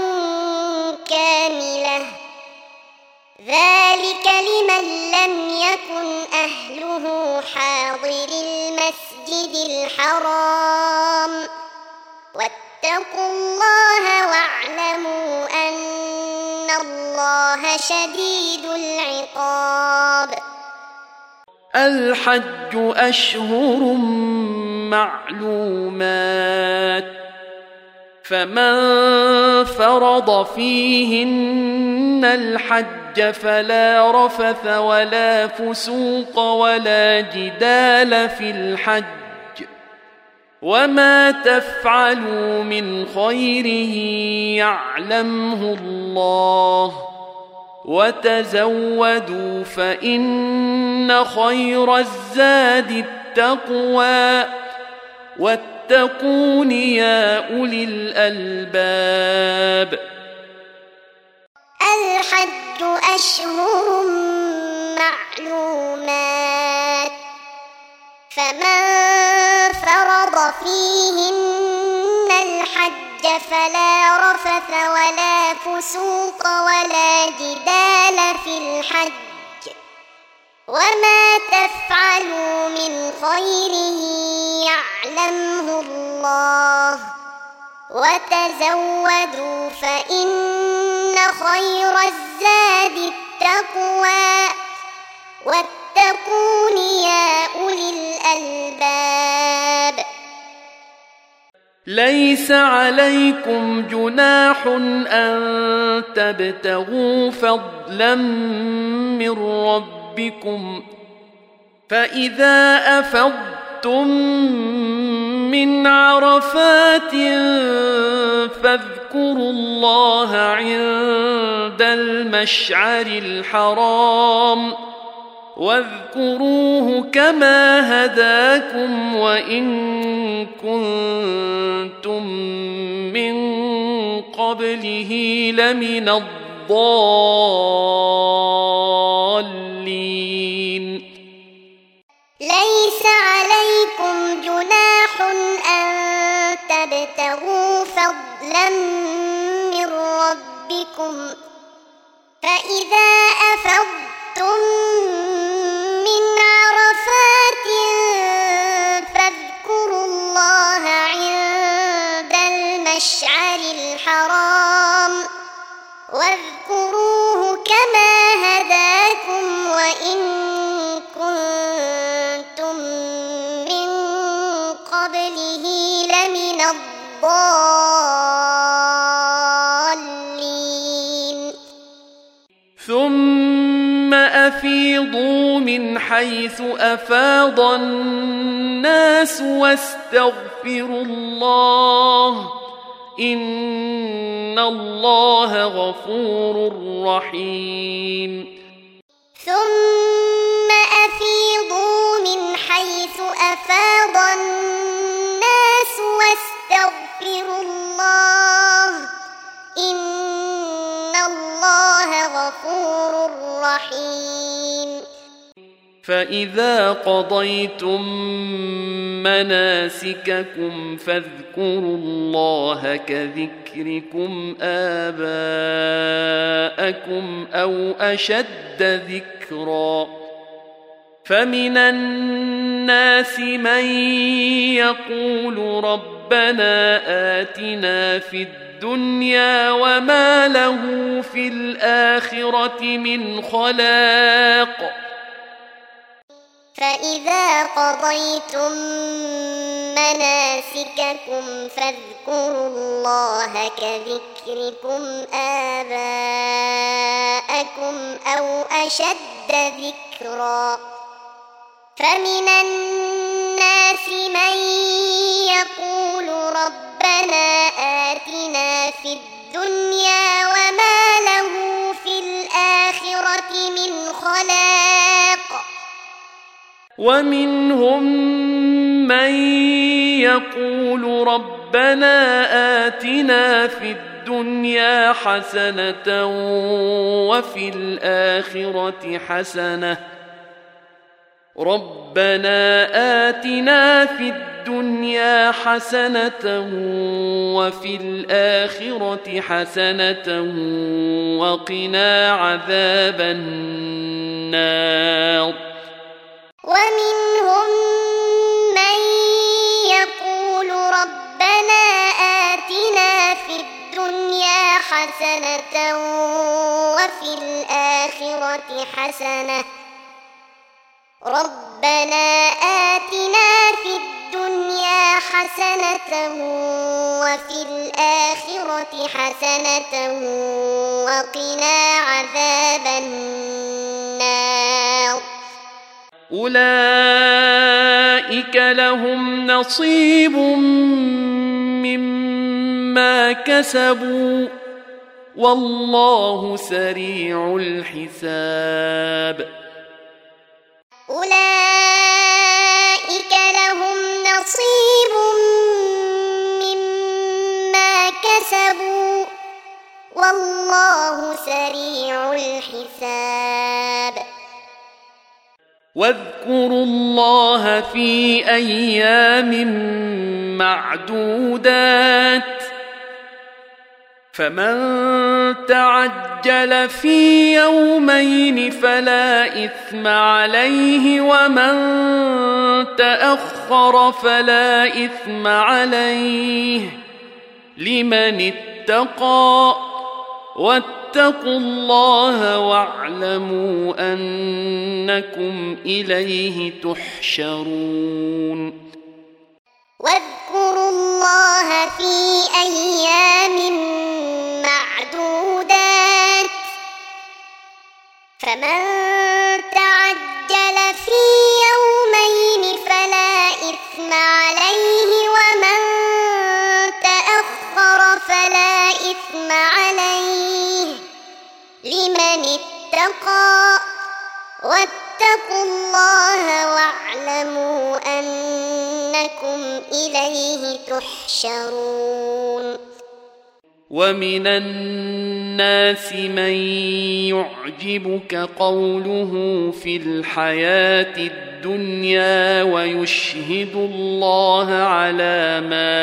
كاملة ذلك لمن لم يكن أهله حاضر المسجد الحرام واتقوا الله واعلموا أن الله شديد العقاب الحج أشهر معلومات فمن فرض فيهن الحج فلا رفث ولا فسوق ولا جدال في الحج وما تفعلوا من خير يعلمه الله وتزودوا فإن خير الزاد التقوى واتقون يا أولي الألباب الحج أشهر معلومات فمن فرض فيهن الحج فلا رفث ولا فسوق ولا جدال في الحج وما تفعلوا من خير يعلمه الله وتزودوا فإن خير الزاد التقوى واتقون يا أولي الألباب. ليس عليكم جناح أن تبتغوا فضلا من ربكم، فإذا أفضتم من عرفات فاذكروا الله عند المشعر الحرام واذكروه كما هداكم وإن كنتم من قبله لمن الضالين. ليس عليكم جناح أن تبتغوا فضلا من ربكم، فإذا أفضتم من عرفات فاذكروا الله عند المشعر الحرام واذكروه كما هداكم وإن كنتم من قبله لمن الضالين. ثم أفيضوا من حيث أفاض الناس واستغفروا الله إن الله غفور رحيم. ثم أفيضوا من حيث أفاض الناس واستغفروا الله إن الله غفور رحيم. فإذا قضيتم مناسككم فاذكروا الله كذكركم آباءكم أو أشد ذكرا، فمن الناس من يقول ربنا آتنا في الدنيا وما له في الآخرة من خلاق. فإذا قضيتم مناسككم فاذكروا الله كذكركم آباءكم أو أشد ذكرا، فمن الناس من يقول ربنا آتنا في الدنيا وما له في الآخرة من خلاق. ومنهم من يقول ربنا آتنا في الدنيا حسنة وفي الآخرة حسنة ربنا آتنا في الدنيا حسنة وفي الآخرة حسنة وقنا عذاب النار. ومنهم من يقول ربنا آتنا في الدنيا حسنة وفي الآخرة حسنة ربنا آتنا في الدنيا حسنة وفي الآخرة حسنة وقنا عذاب النار. أولئك لهم نصيب مما كسبوا والله سريع الحساب. أولئك لهم نصيب مما كسبوا والله سريع الحساب. واذكروا الله في أيام معدودات فمن تعجل في يومين فلا إثم عليه ومن تأخر فلا إثم عليه لمن اتقى واتقوا الله واعلموا أنكم إليه تحشرون واذكروا الله في أيام معدودات فمن تعجل في يومين فلا إثم عليه ومن تأخر فلا إثم عليه لمن اتقى واتقوا الله واعلموا أنكم إليه تحشرون ومن الناس من يعجبك قوله في الحياة الدنيا ويشهد الله على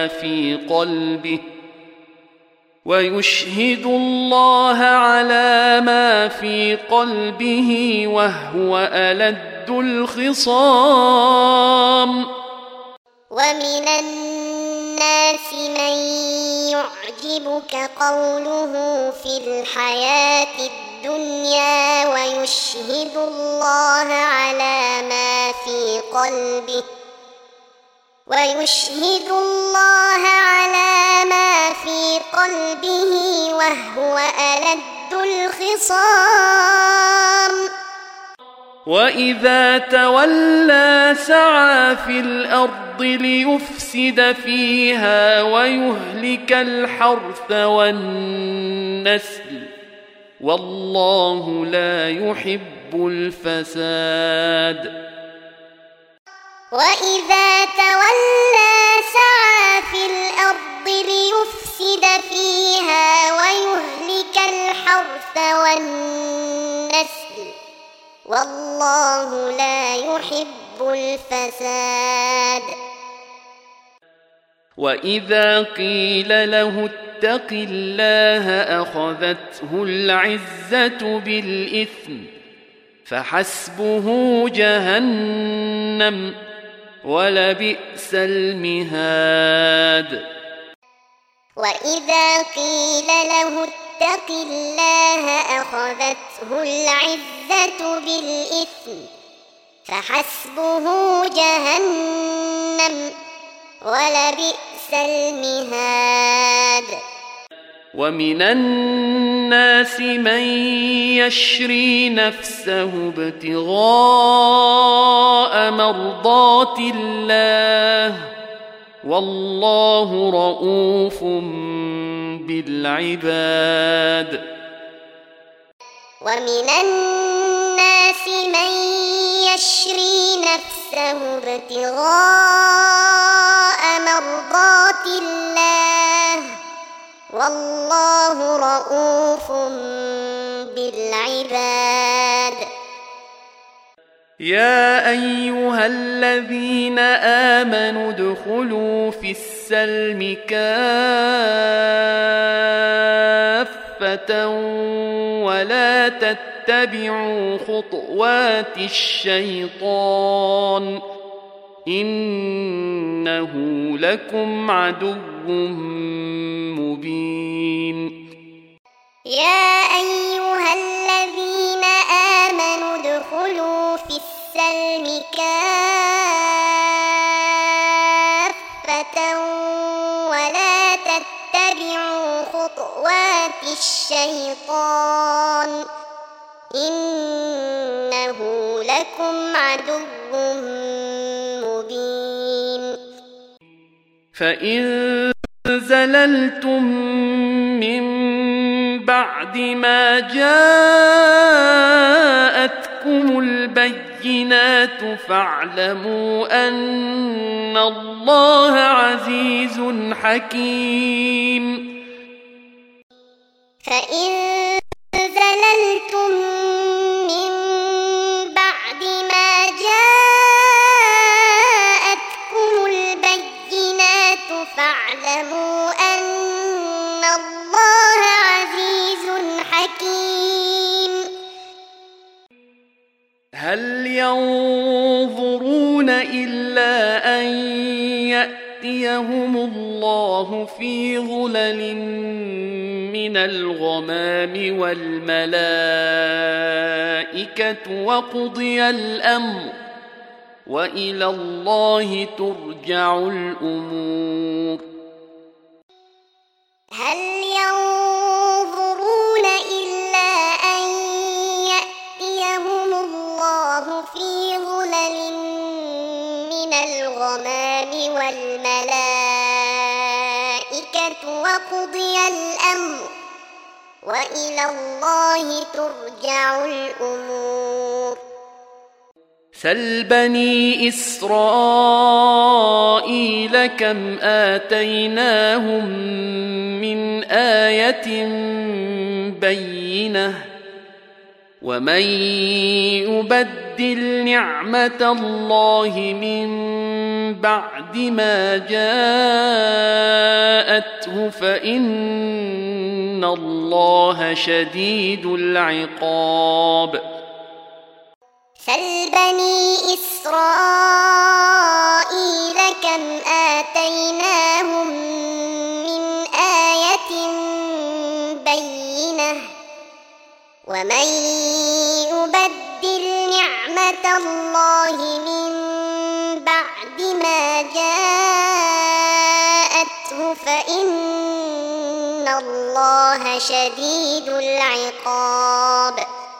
ما في قلبه وهو ألد الخصام ومن الناس من يعجبك قوله في الحياة الدنيا ويشهد الله على ما في قلبه وهو ألد الخصام وإذا تولى سعى في الأرض ليفسد فيها ويهلك الحرث والنسل والله لا يحب الفساد وإذا تولى سعى في الأرض ليفسد فيها ويهلك الحرث والنسل والله لا يحب الفساد وإذا قيل له اتق الله أخذته العزة بالإثم فحسبه جهنم ولبئس المهاد وإذا قيل له اتق الله أخذته العزة بالإثم فحسبه جهنم ولبئس المهاد ومن الناس من يشري نفسه ابتغاء مرضات الله والله رؤوف بالعباد ومن الناس من يشري نفسه ابتغاء مرضات الله والله رؤوف بالعباد يا أيها الذين آمنوا ادخلوا في السلم كافة ولا تتبعوا خطوات الشيطان إنه لكم عدو مبين يا أيها الذين آمنوا ادخلوا في السلم كافة ولا تتبعوا خطوات الشيطان إنه لكم عدو مبين فإن زللتم من بعد ما جاءتكم البينات فاعلموا أن الله عزيز حكيم فإن زللتم من بعد ما جاءتكم البينات فاعلموا أن الله عزيز حكيم هل ينظرون إلا أن يأتيهم الله في ظلل من الغمام والملائكة وقضي الأمر وإلى الله ترجع الأمور. هل ينظرون إلا أن يأتيهم الله في ظلل من الغمام والملائكة وقضي الأمر وإلى الله ترجع الأمور. سل بني إسرائيل كم آتيناهم من آية بينة ومن يبدل نعمة الله من بعد ما جاءته فإن الله شديد العقاب. سل بني إسرائيل كم آتيناهم من آية بينة ومن يبدل نعمة الله من بعد ما جاءته فإن الله شديد العقاب.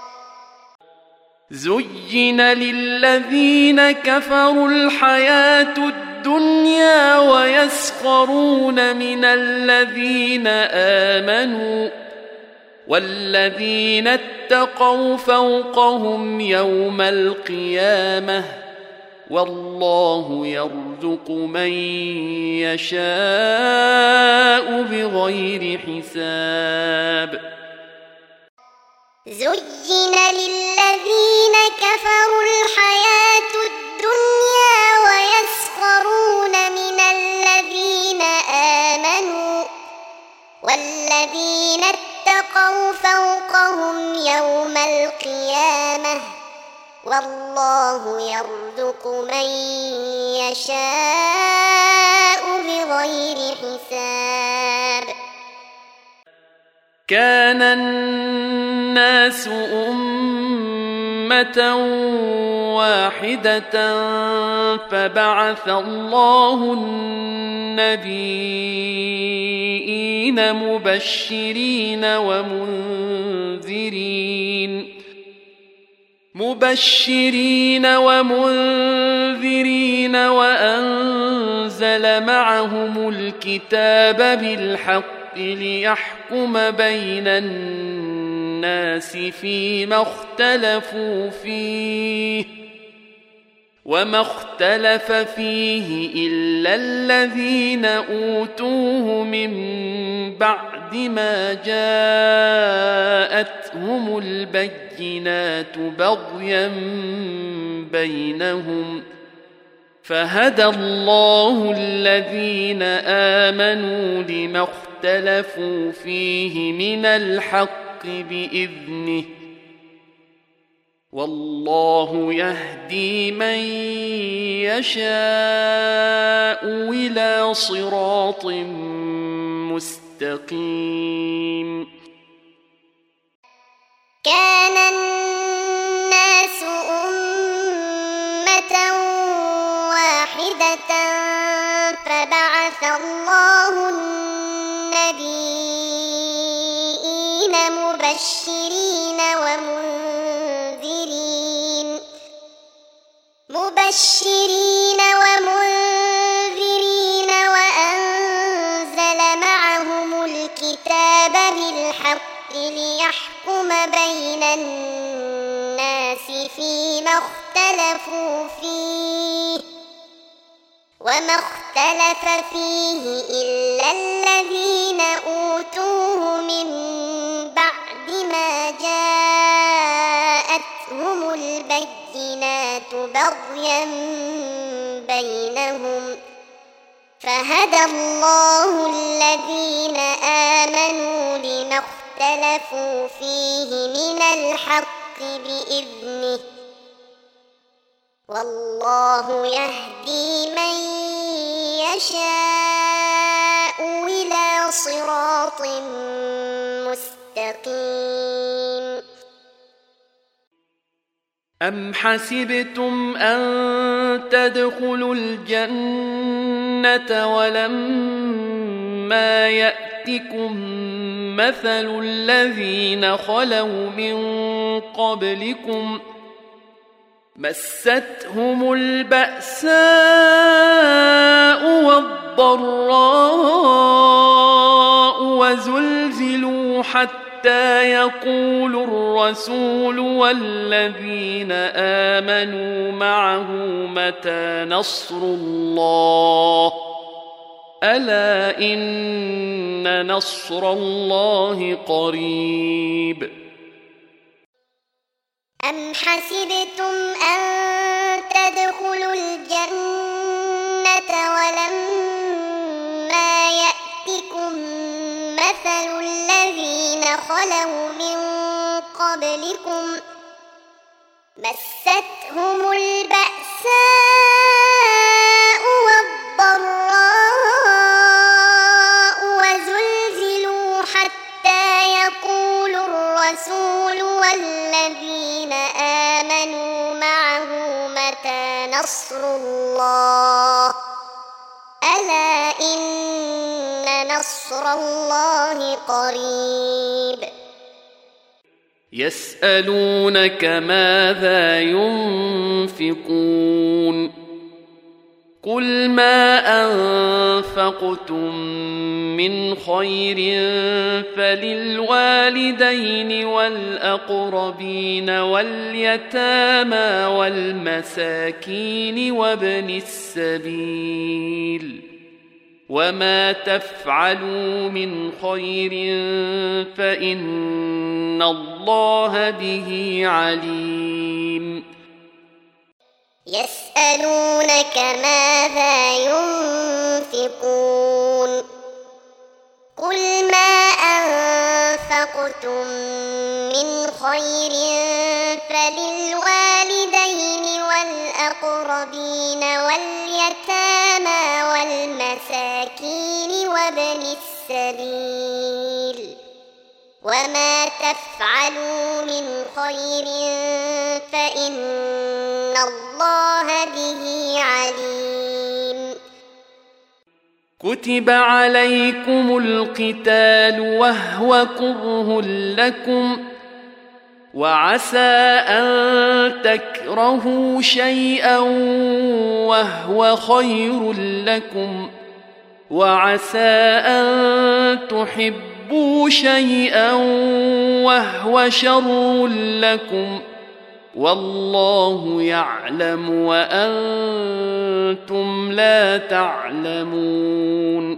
زين للذين كفروا الحياة الدنيا ويسخرون من الذين آمنوا والذين اتقوا فوقهم يوم القيامة والله يرزق من يشاء بغير حساب. زين للذين كفروا الحياة الدنيا ويسخرون من الذين آمنوا والذين اتقوا فوقهم يوم القيامة والله يرزق من يشاء بغير حساب. كان الناس أمة واحدة فبعث الله النبيين مبشرين ومنذرين وأنزل معهم الكتاب بالحق ليحكم بين الناس فيما اختلفوا فيه وما اختلف فيه إلا الذين أوتوه من بعد ما جاءتهم البينات بغيا بينهم فهدى الله الذين آمنوا لما اختلفوا فيه من الحق بإذنه والله يهدي من يشاء إلى صراط مستقيم. كان الناس أمة واحدة فبعث الله النبيين مبشرين ومنذرين وأنزل معهم الكتاب بالحق ليحكم بين الناس فيما اختلفوا فيه وما اختلف فيه إلا الذين أوتوه من بعد ما جاءتهم البينات بغيا بينهم فهدى الله الذين آمنوا لما اختلفوا فيه من الحق بإذنه والله يهدي من يشاء إلى صراط مستقيم. أم حسبتم أن تدخلوا الجنة ولما يأتكم مثل الذين خلوا من قبلكم مستهم البأساء والضراء وزلزلوا حتى يقول الرسول والذين آمنوا معه متى نصر الله ألا إن نصر الله قريب. أم حسبتم أن تدخلوا الجنة ولما يأتكم مثل الذين خلوا من قبلكم مستهم البأساء والضراء وزلزلوا حتى يقول الرسول والذين آمنوا معه متى نصر الله ألا إن نصر الله قريب. يسألونك ماذا ينفقون قل ما أنفقتم من خير فللوالدين والأقربين واليتامى والمساكين وابن السبيل وما تفعلوا من خير فإن الله به عليم. يسألونك ماذا ينفقون قل ما أنفقتم من خير فللوالدين والأقربين واليتامى والمساكين وابن السبيل وما تفعلوا من خير فإن الله به عليم. كتب عليكم القتال وهو كره لكم وعسى أن تكرهوا شيئا وهو خير لكم وعسى أن تحبوا شيئا وهو شر لكم والله يعلم وأنتم لا تعلمون.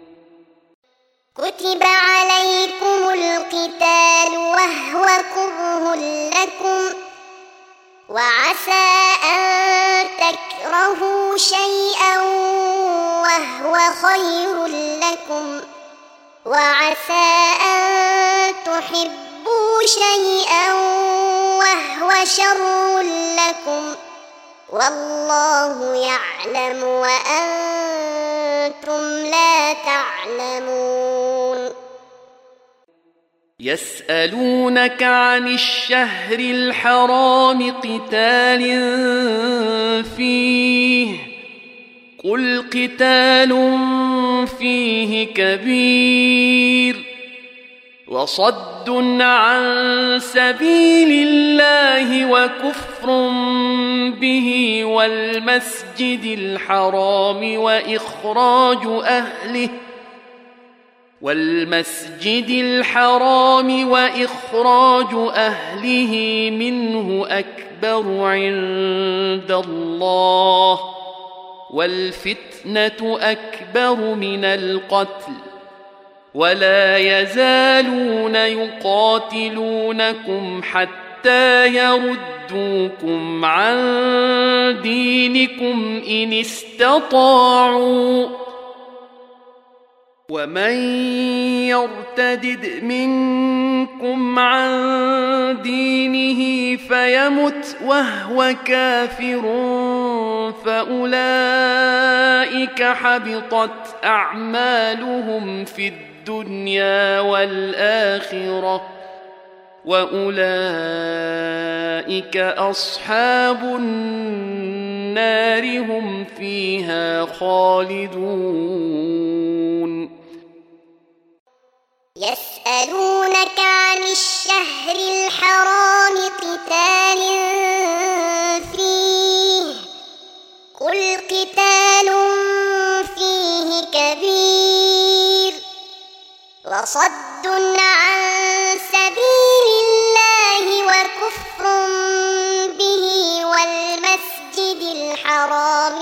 كتب عليكم القتال وهو كره لكم وعسى أن تكرهوا شيئا وهو خير لكم وعسى أن تحبوا شيئا وهو شر لكم والله يعلم وأنتم لا تعلمون. يسألونك عن الشهر الحرام قتال فيه قل قتال فيه كبير وصد عن سبيل الله وكفر به والمسجد الحرام وإخراج أهله منه أكبر عند الله والفتنة أكبر من القتل ولا يزالون يقاتلونكم حتى يردوكم عن دينكم إن استطاعوا ومن يرتدد منكم عن دينه فيمت وهو كافر فأولئك حبطت أعمالهم في الدنيا والآخرة وأولئك أصحاب النار هم فيها خالدون. يسألونك عن الشهر الحرام قتال فيه قل قتال فيه كبير وصد عن سبيل الله وكفر به والمسجد الحرام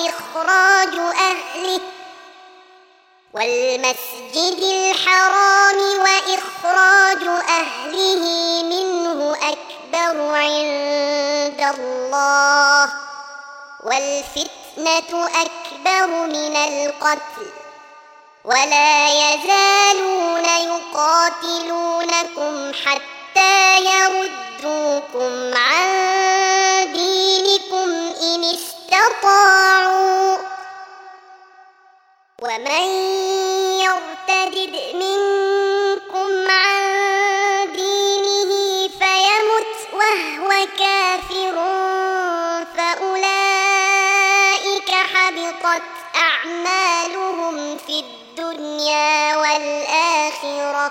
وإخراج أهله منه أكبر عند الله والفتنة أكبر من القتل ولا يزالون يقاتلونكم حتى يردوكم عن دينكم إن استطاعوا ومن يرتدد منكم عن دينه فيمت وهو كافر فأولئك حبطت أعمالهم في الدنيا والآخرة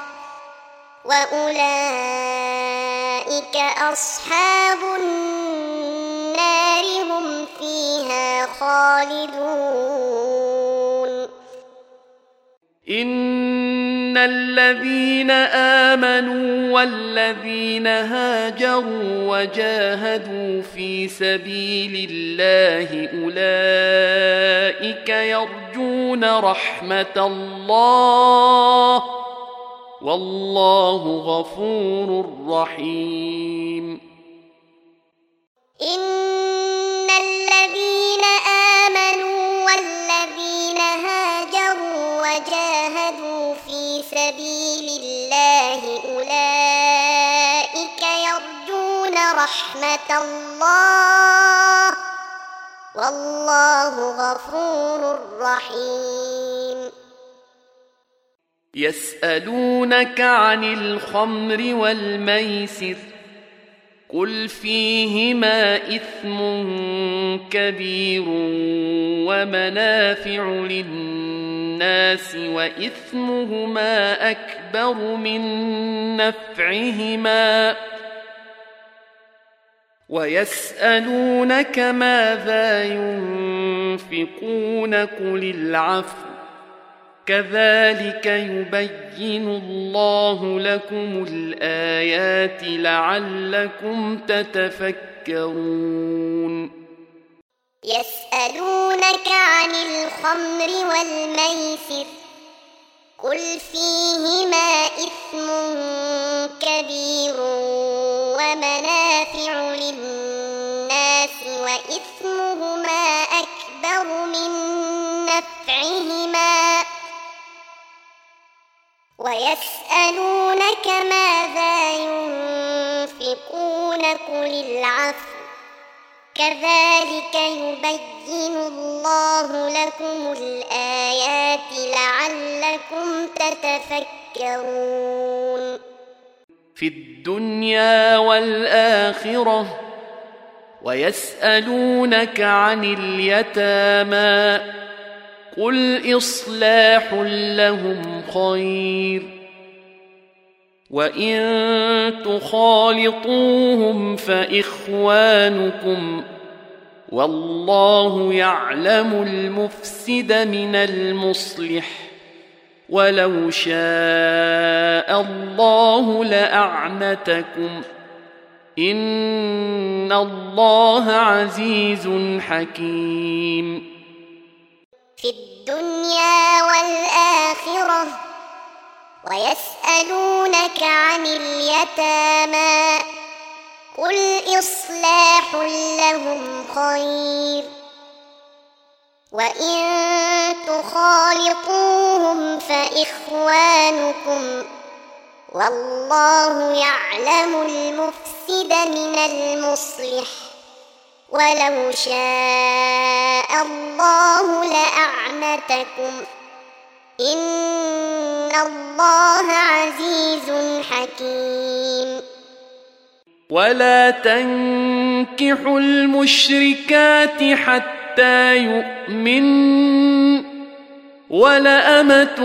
وأولئك أصحاب النار هم فيها خالدون. إن الذين آمنوا والذين هاجروا وجاهدوا في سبيل الله أولئك يرجون رحمة الله والله غفور رحيم. إن الذين آمنوا والذين هاجروا وجاهدوا في سبيل الله أولئك يرجون رحمة الله والله غفور رحيم. يسألونك عن الخمر والميسر قل فيهما إثم كبير ومنافع للناس وإثمهما أكبر من نفعهما ويسألونك ماذا ينفقون قل العفو كذلك يبين الله لكم الآيات لعلكم تتفكرون. يسألونك عن الخمر والميسر قل فيهما إثم كبير ومنافع للناس وإثمهما أكبر من نفعهما ويسألونك ماذا ينفقون قل العفو كذلك يبين الله لكم الآيات لعلكم تتفكرون. في الدنيا والآخرة ويسألونك عن اليتامى قل إصلاح لهم خير وإن تخالطوهم فإخوانكم والله يعلم المفسد من المصلح ولو شاء الله لأعنتكم إن الله عزيز حكيم. في الدنيا والآخرة ويسألونك عن اليتامى قل إصلاح لهم خير وإن تخالطوهم فإخوانكم وإخوانكم والله يعلم المفسد من المصلح ولو شاء الله لأعنتكم إن الله عزيز حكيم ولا تنكحوا المشركات حتى يؤمنوا ولأمة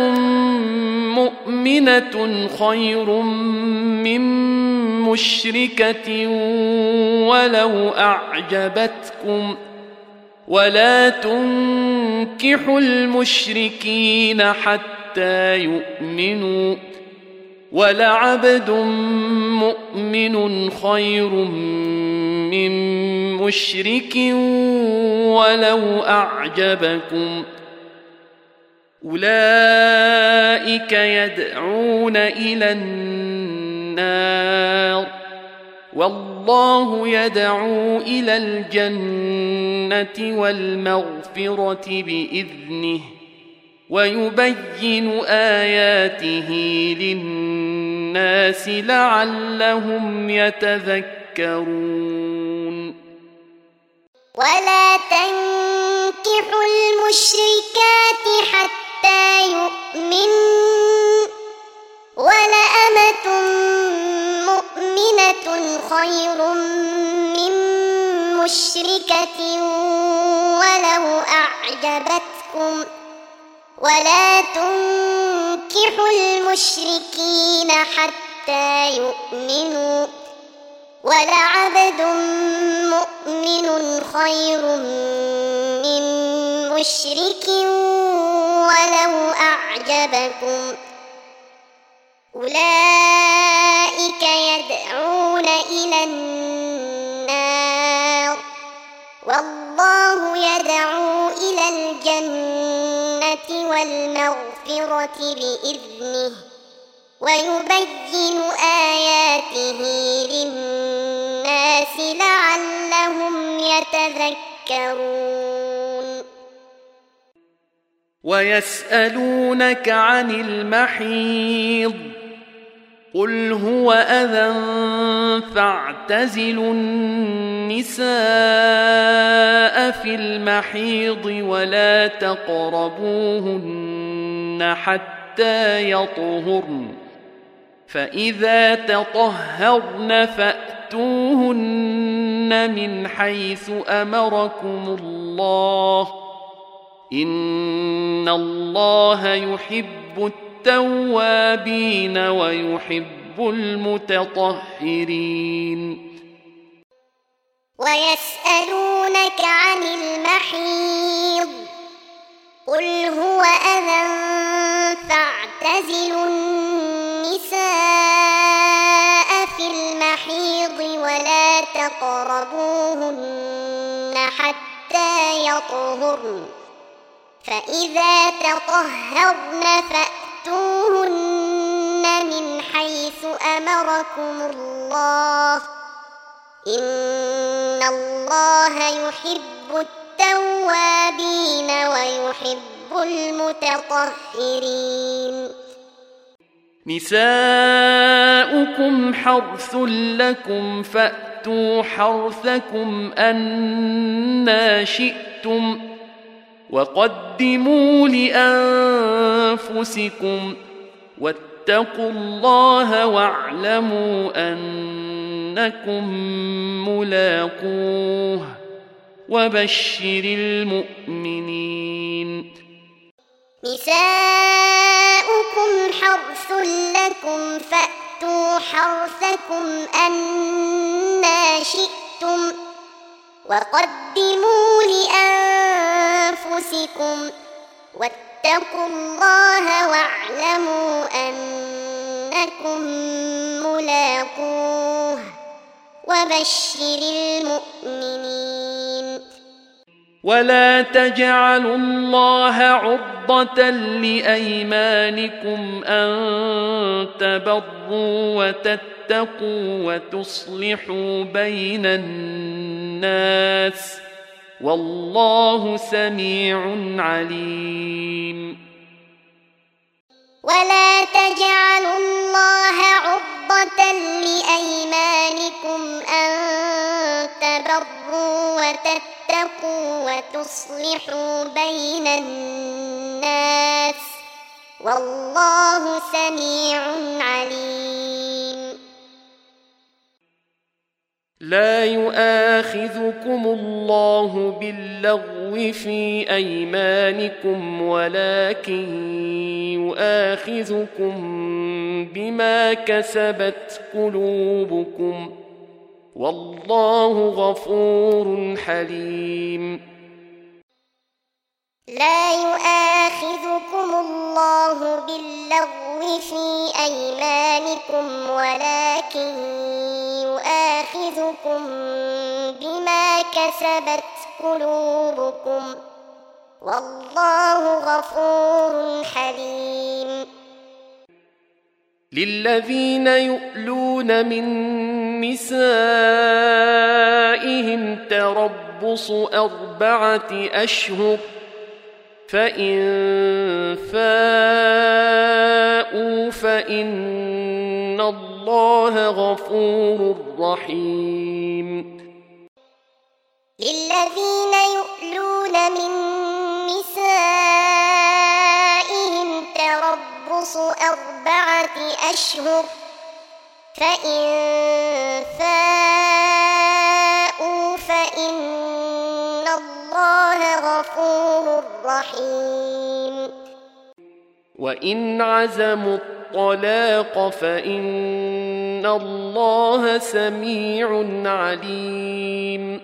مؤمنة خير من مشركة ولو أعجبتكم ولا تنكحوا المشركين حتى يؤمنوا ولعبد مؤمن خير من مشرك ولو أعجبكم أولئك يدعون إلى النار والله يدعو إلى الجنة والمغفرة بإذنه ويبين آياته للناس لعلهم يتذكرون ولا تنكحوا المشركات حتى يؤمنوا ولأمة مؤمنة خير من مشركة ولو أعجبتكم ولا تنكحوا المشركين حتى يؤمنوا ولعبد مؤمن خير من مشرك ولو أعجبكم أولئك يدعون إلى النار والله يدعو إلى الجنة والمغفرة بإذنه ويبين آياته للناس لعلهم يتذكرون ويسألونك عن المحيض قل هو أذى فاعتزلوا النساء في المحيض ولا تقربوهن حتى يطهرن فإذا تطهرن فأتوهن من حيث أمركم الله إن الله يحب التوابين ويحب المتطهرين ويسألونك عن المحيض قل هو أذى فاعتزلوا النساء في المحيض ولا تقربوهن حتى يطهرن فإذا تطهرن فأتوهن من حيث أمركم الله إن الله يحب التوابين ويحب المتطهرين نساؤكم حرث لكم فأتوا حرثكم أنى شئتم وقدموا لأنفسكم واتقوا الله واعلموا أنكم ملاقوه وبشر المؤمنين نساؤكم حرث لكم فأتوا حرثكم أنى شئتم وقدموا لأنفسكم واتقوا الله واعلموا أنكم ملاقوه وبشر المؤمنين ولا تجعلوا الله عرضة لأيمانكم أن تبروا وتتقوا وتصلحوا بين الناس والله سميع عليم ولا تجعلوا الله عرضة لأيمانكم أن تبروا وتتقوا وتصلحوا بين الناس والله سميع عليم. لا يؤاخذكم الله باللغو في أيمانكم ولكن يؤاخذكم بما كسبت قلوبكم والله غفور حليم. لا يؤاخذكم الله باللغو في أيمانكم ولكن يؤاخذكم بما كسبت قلوبكم والله غفور حليم. للذين يؤلون من نسائهم تربص 4 أشهر فإن فاءوا فإن الله غفور رحيم. للذين يؤلون من نسائهم تربص 4 أشهر فإن فاءوا فإن الله غفور رحيم. وإن عزموا الطلاق فإن الله سميع عليم.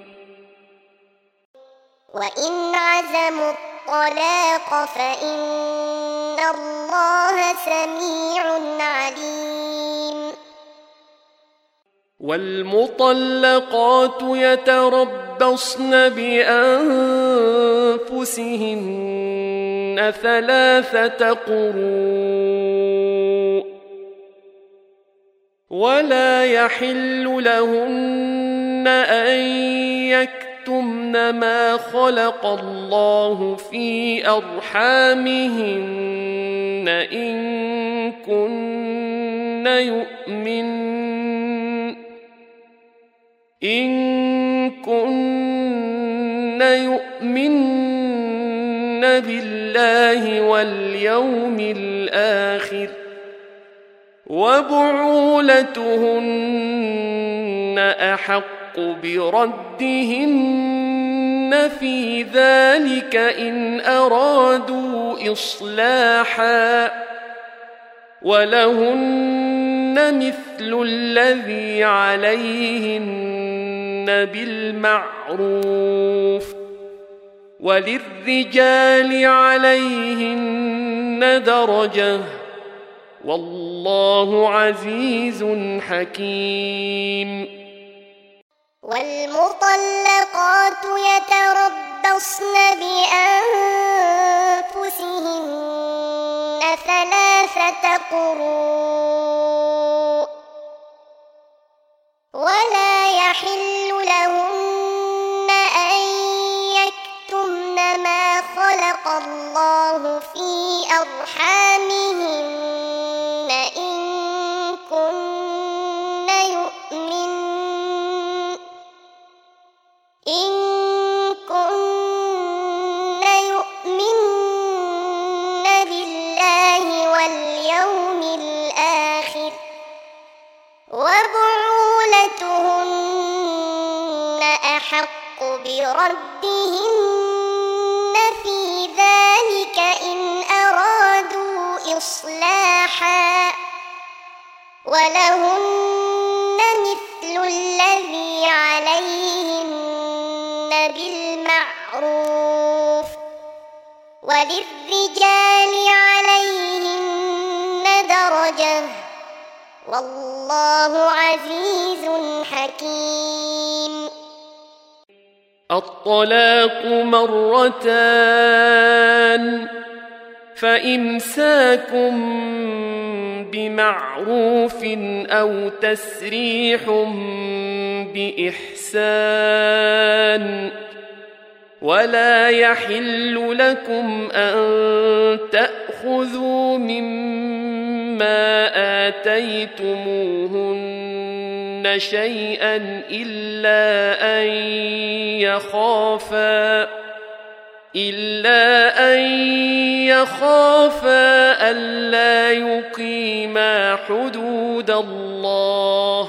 وإن عزموا الطلاق فإن الله سميع عليم. والمطلقات يتربصن بأنفسهن 3 قروء ولا يحل لهن أن يكتمن ما خلق الله في أرحامهن إن كن يؤمن بالله واليوم الآخر وبعولتهن أحق بردهن في ذلك إن أرادوا إصلاحا ولهن مثل الذي عليهن بالمعروف وللرجال عليهن درجة والله عزيز حكيم. والمطلقات يتربصن بأنفسهن 3 قروء ولا يحل لهن أن يكتمن ما خلق الله في أرحامهن إن كن يؤمن بالله واليوم الآخر وبعولتهن أحق بردهن في ذلك إن أرادوا إصلاحا ولهن مثل الذي عليهن بالمعروف وللرجال عليهن درجة والله عزيز حكيم. الطلاق 2 فإمساك بمعروف أو تسريح بإحسان ولا يحل لكم أن تأخذوا مما مما آتيتموهن شيئا إلا أن يخافا ألا يقيما حدود الله،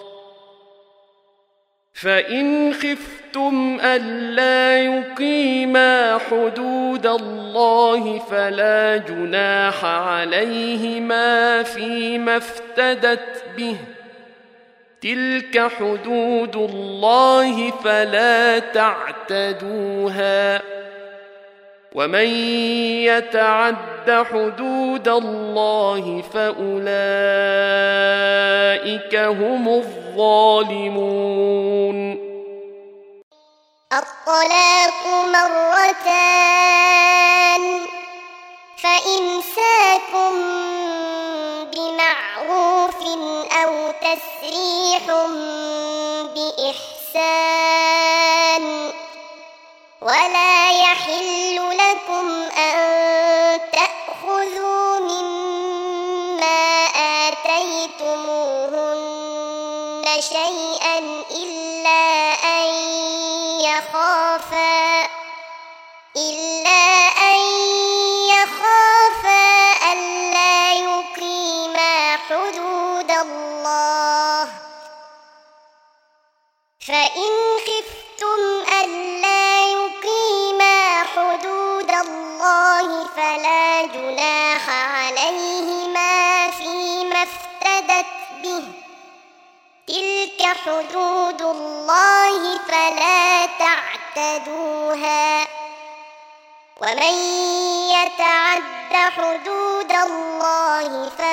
فإن خفتم ألا يقيما حدود الله فلا جناح عليهما فيما افتدت به، تلك حدود الله فلا تعتدوها، ومن يتعد حدود الله فأولئك هم الظالمون. الطلاق مرتان، فإمساك بمعروف أو تسريح بإحسان، ولا يحل لكم أن تأخذوا مما آتيتموهن شيئا إلا أن يخافا ألا يقيما حدود الله، فإن خفتم ألا يقيما حدود الله فلا جناح عليهما فيما افتدت به، تلك حدود الله فلا تعتدوها، ومن يتعد حدود الله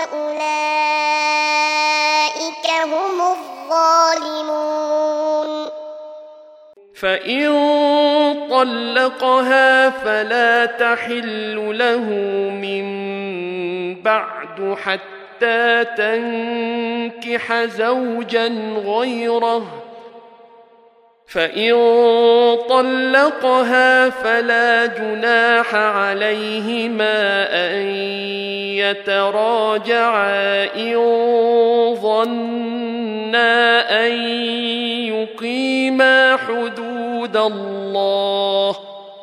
فأولئك هم الظالمون. فإن طلقها فلا تحل له من بعد حتى تنكح زوجا غيره، فإن طلقها فلا جناح عليهما أن يتراجعا إن ظنا أن يقيما حدود الله،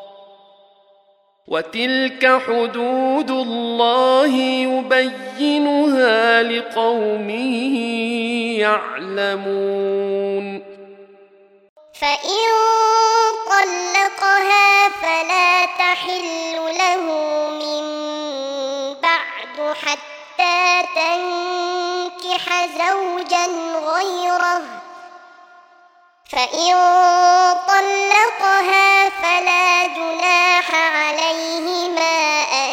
وتلك حدود الله يبينها لقوم يعلمون. فإن طلقها فلا تحل له من بعد حتى تنكح زوجا غيره، فإن طلقها فلا جناح عليهما أن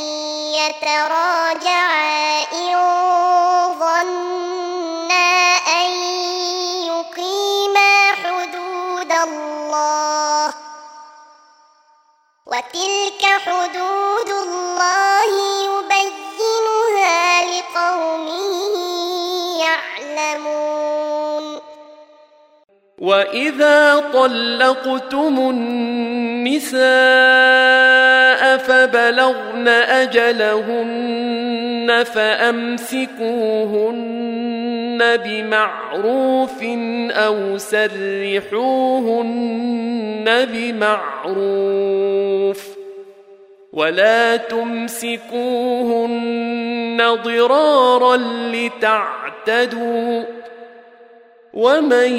يتراجعا إن ظنا أن يقيما حدود الله، وتلك حدود الله يبينها لقوم يعلمون. وإذا طلقتم النساء فبلغن أجلهن فأمسكوهن بمعروف أو سرحوهن بمعروف، ولا تمسكوهن ضرارا لتعتدوا، ومن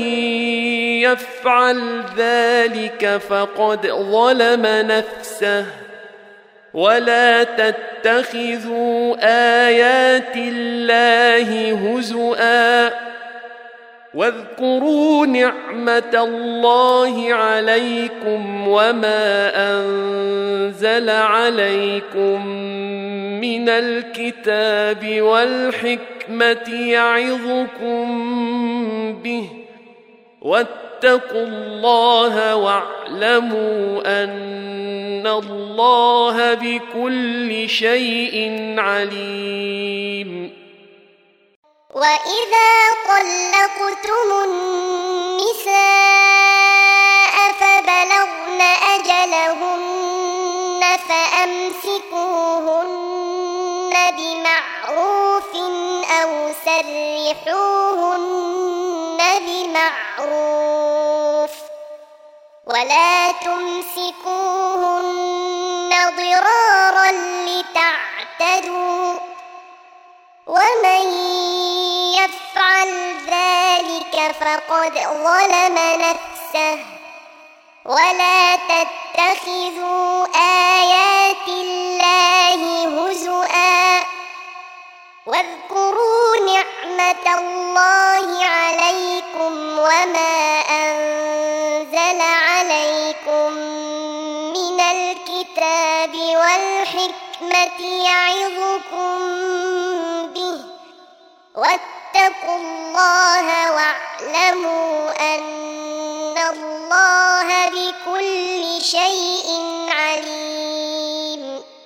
يفعل ذلك فقد ظلم نفسه، ولا تتخذوا آيات الله هزؤا، واذكروا نعمة الله عليكم وما أنزل عليكم من الكتاب والحكمة يعظكم به، واتقوا الله واعلموا أن الله بكل شيء عليم. وإذا طلقتم النساء فبلغن أجلهن فأمسكوهن بمعروف فسرحوهن بمعروف ولا تمسكوهن ضرارا لتعتدوا ومن يفعل ذلك فقد ظلم نفسه ولا تتخذوا آيات الله هزؤا واذكروا نعمة الله عليكم وما أنزل عليكم من الكتاب والحكمة يعظكم به واتقوا الله واعلموا أن الله بكل شيء عليم.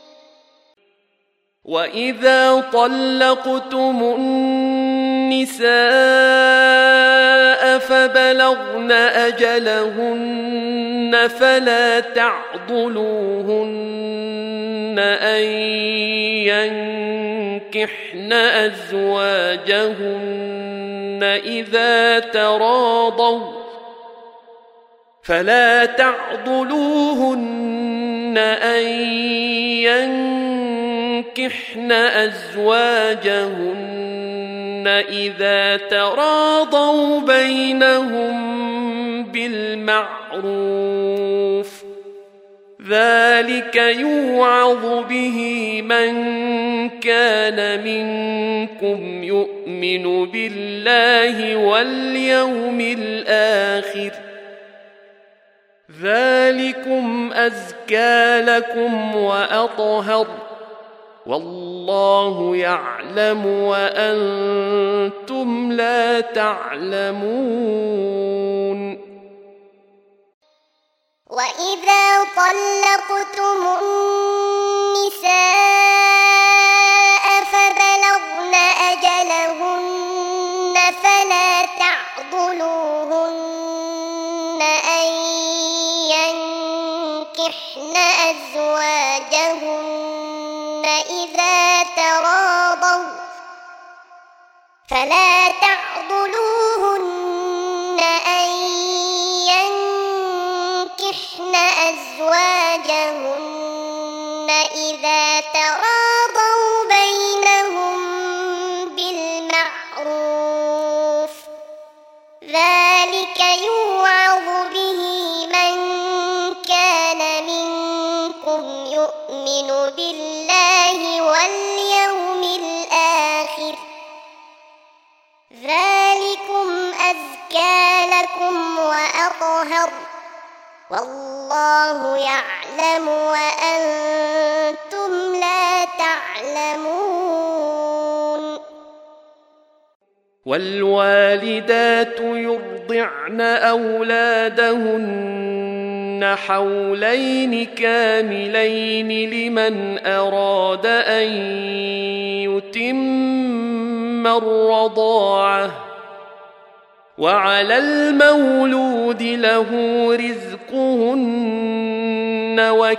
وإذا طلقتم النساء فبلغن أجلهن فلا تعضلوهن أن ينكحن أزواجهن إذا تراضوا بينهم بالمعروف ذلك يوعظ به من كان منكم يؤمن بالله واليوم الآخر ذلكم أزكى لكم وأطهر والله يعلم وأنتم لا تعلمون. وإذا طلقتم النساء فبلغن أجلهن فلا تعضلوهن أن ينكحن أزواجهن إذا تراضوا بينهم بالمعروف ذلك يوعظ به من كان منكم يؤمن بالله واليوم الآخر ذلكم أزكى لكم وأطهر والله يعلم وأنتم لا تعلمون. والوالدات يرضعن أولادهن حولين كاملين لمن أراد أن يتم الرضاعة وعلى المولود له رزقهن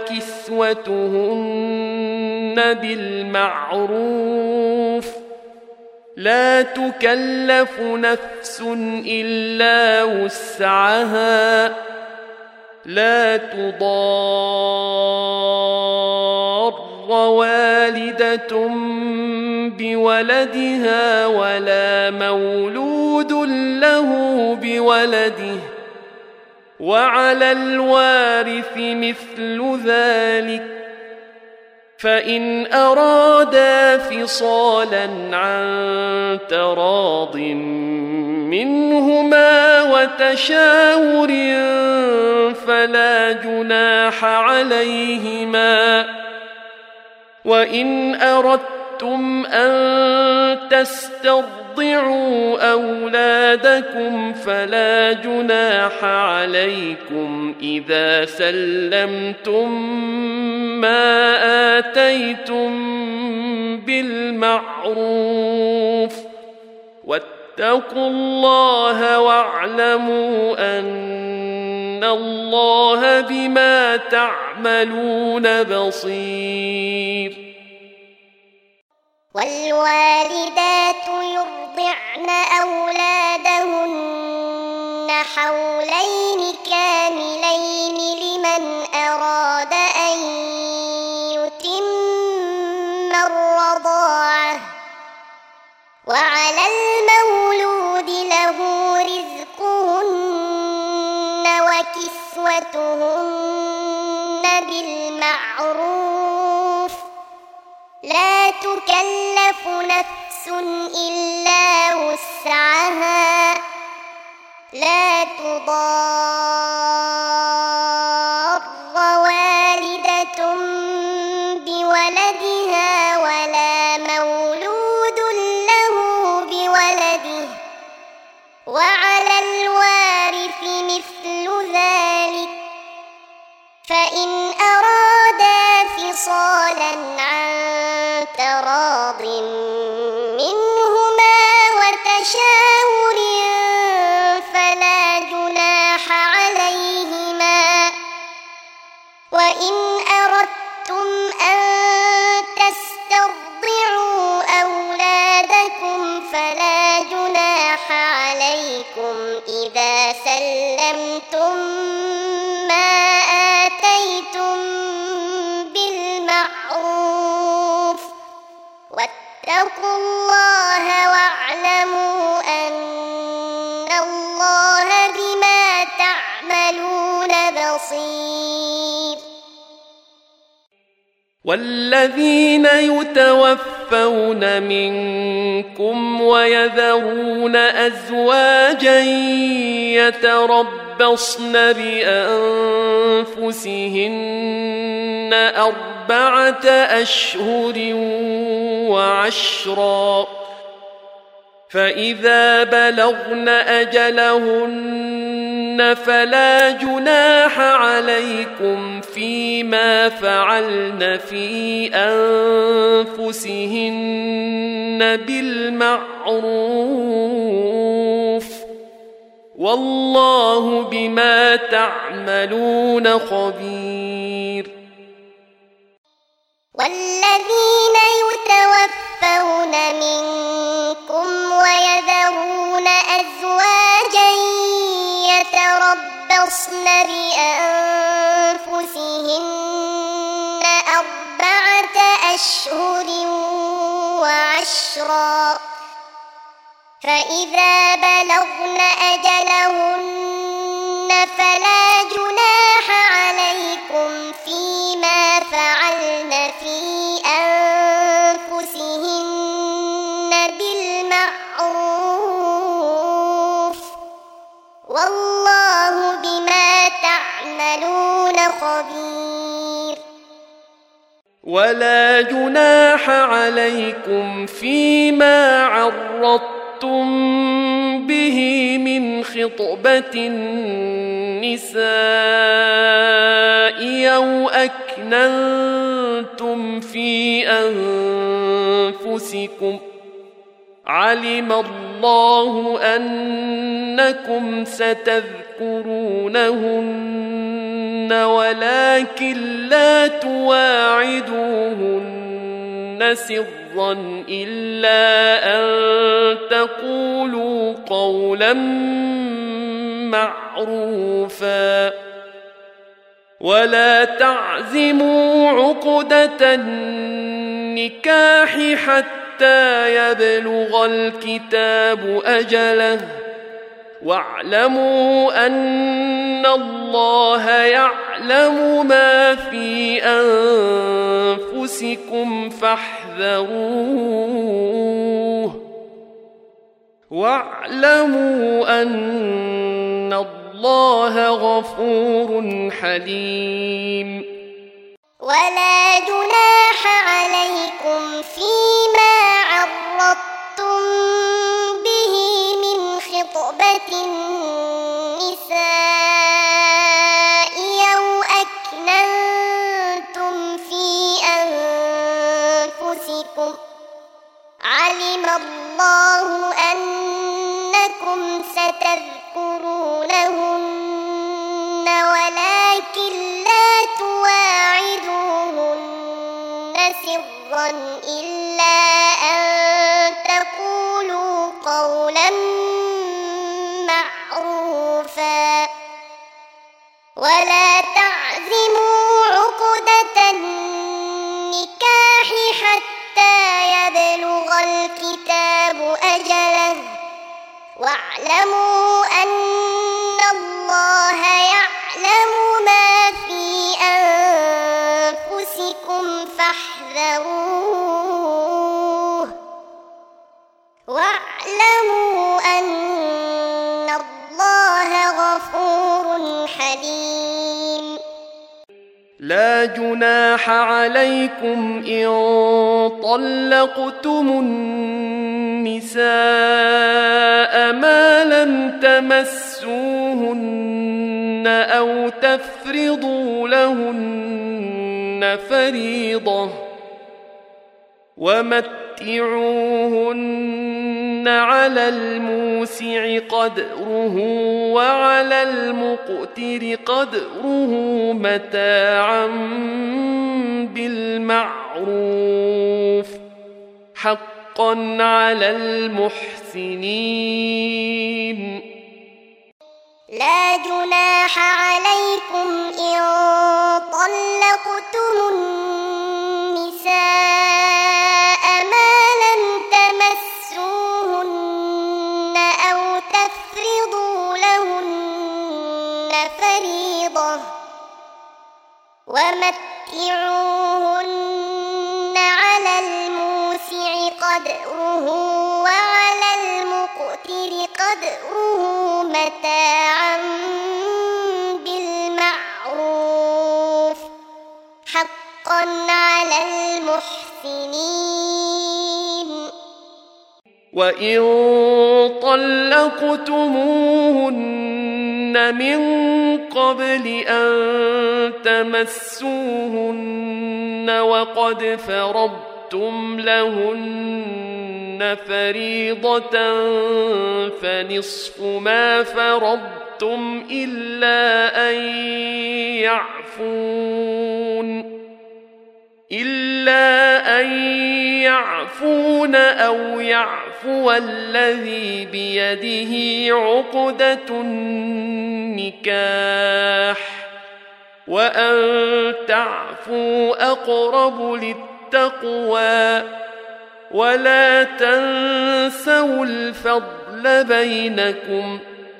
وكسوتهن بالمعروف لا تكلف نفس إلا وسعها لا تضار والدة بولدها ولا مولود له بولده وعلى الوارث مثل ذلك فإن أرادا فصالا عن تراض منهما وتشاور فلا جناح عليهما وإن أردتم أن تسترضعوا أولادكم فلا جناح عليكم إذا سلمتم ما آتيتم بالمعروف واتقوا الله واعلموا أن الله بما تعملون بصير. والوالدات يرضعن أولادهن حولين كاملين لمن أراد أن يتم الرضاعة وعلى المولود له رزقهن وكسوتهن بالمعروف لا تكلف نفس إلا وسعها لا تضار والدة بولدها ولا مولود له بولده وعلى الوارث مثل ذلك فإن أرادا فصالا عن تراض منهما وتشاور فلا جناح عليهما وإن أردتم أن تسترضعوا أولادكم فلا جناح عليكم إذا سلمتم ما آتيتم بالمعروف واتقوا الله واعلموا أن الله بما تعملون بصير. والذين يتوفون منكم ويذرون أزواجا يتربصن بأنفسهن 4 أشهر وعشرا فإذا بلغن أجلهن فلا جناح عليكم فيما فعلن في أنفسهن بالمعروف والله بما تعملون خبير. والذين يتوفون منكم ويذرون أزواجا يتربصن بأنفسهن 4 أشهر وعشرا فإذا بلغن أجلهن فلا جناح عليكم فيما فعلن في أنفسهن بالمعروف والله بما تعملون خبير. ولا جناح عليكم فيما عرضتم به من خطبة النساء أو أكننتم في أنفسكم علم الله أنكم ستذكرونهن ولكن لا تواعدوهن سرا إلا أن تقولوا قولا معروفا ولا تعزموا عقدة النكاح حتى يبلغ الكتاب أجله واعلموا أن الله يعلم ما في أنفسكم فاحذروه واعلموا أن الله غفور حليم. ولا جناح عليكم فيما عرضتم به من خطبة النساء أو أكننتم في أنفسكم علم الله أنكم ستذكرونهن ولكن لا تواعدوهن سرا إلا أن تعزموا عقدة النكاح حتى يبلغ الكتاب أجله واعلموا أن الله يعلم ما في أنفسكم فاحذروه واعلموا أن الله غفور حليم. لا جناح عليكم إن طلقتم النساء ما لم تمسوهن أو تفرضوا لهن فريضة ومتعوهن على الموسع قدره وعلى المقتر قدره متاعا بالمعروف حقا على المحسنين. لا جناح عليكم إن طلقتم النساء ما لم تمسوهن أو تفرضوا لهن فريضة ومتعوهن على الموسع قدره وعلى المقتر قدره متاعا بالمعروف حقا على المحسنين. وإن طلقتموهن من قبل أن تمسوهن وقد فرضتم لهن فريضة فنصف ما فرضتم إلا أن يعفون أو يعفو الذي بيده عقدة النكاح وأن تعفوا أقرب للتقوى ولا تنسوا الفضل بينكم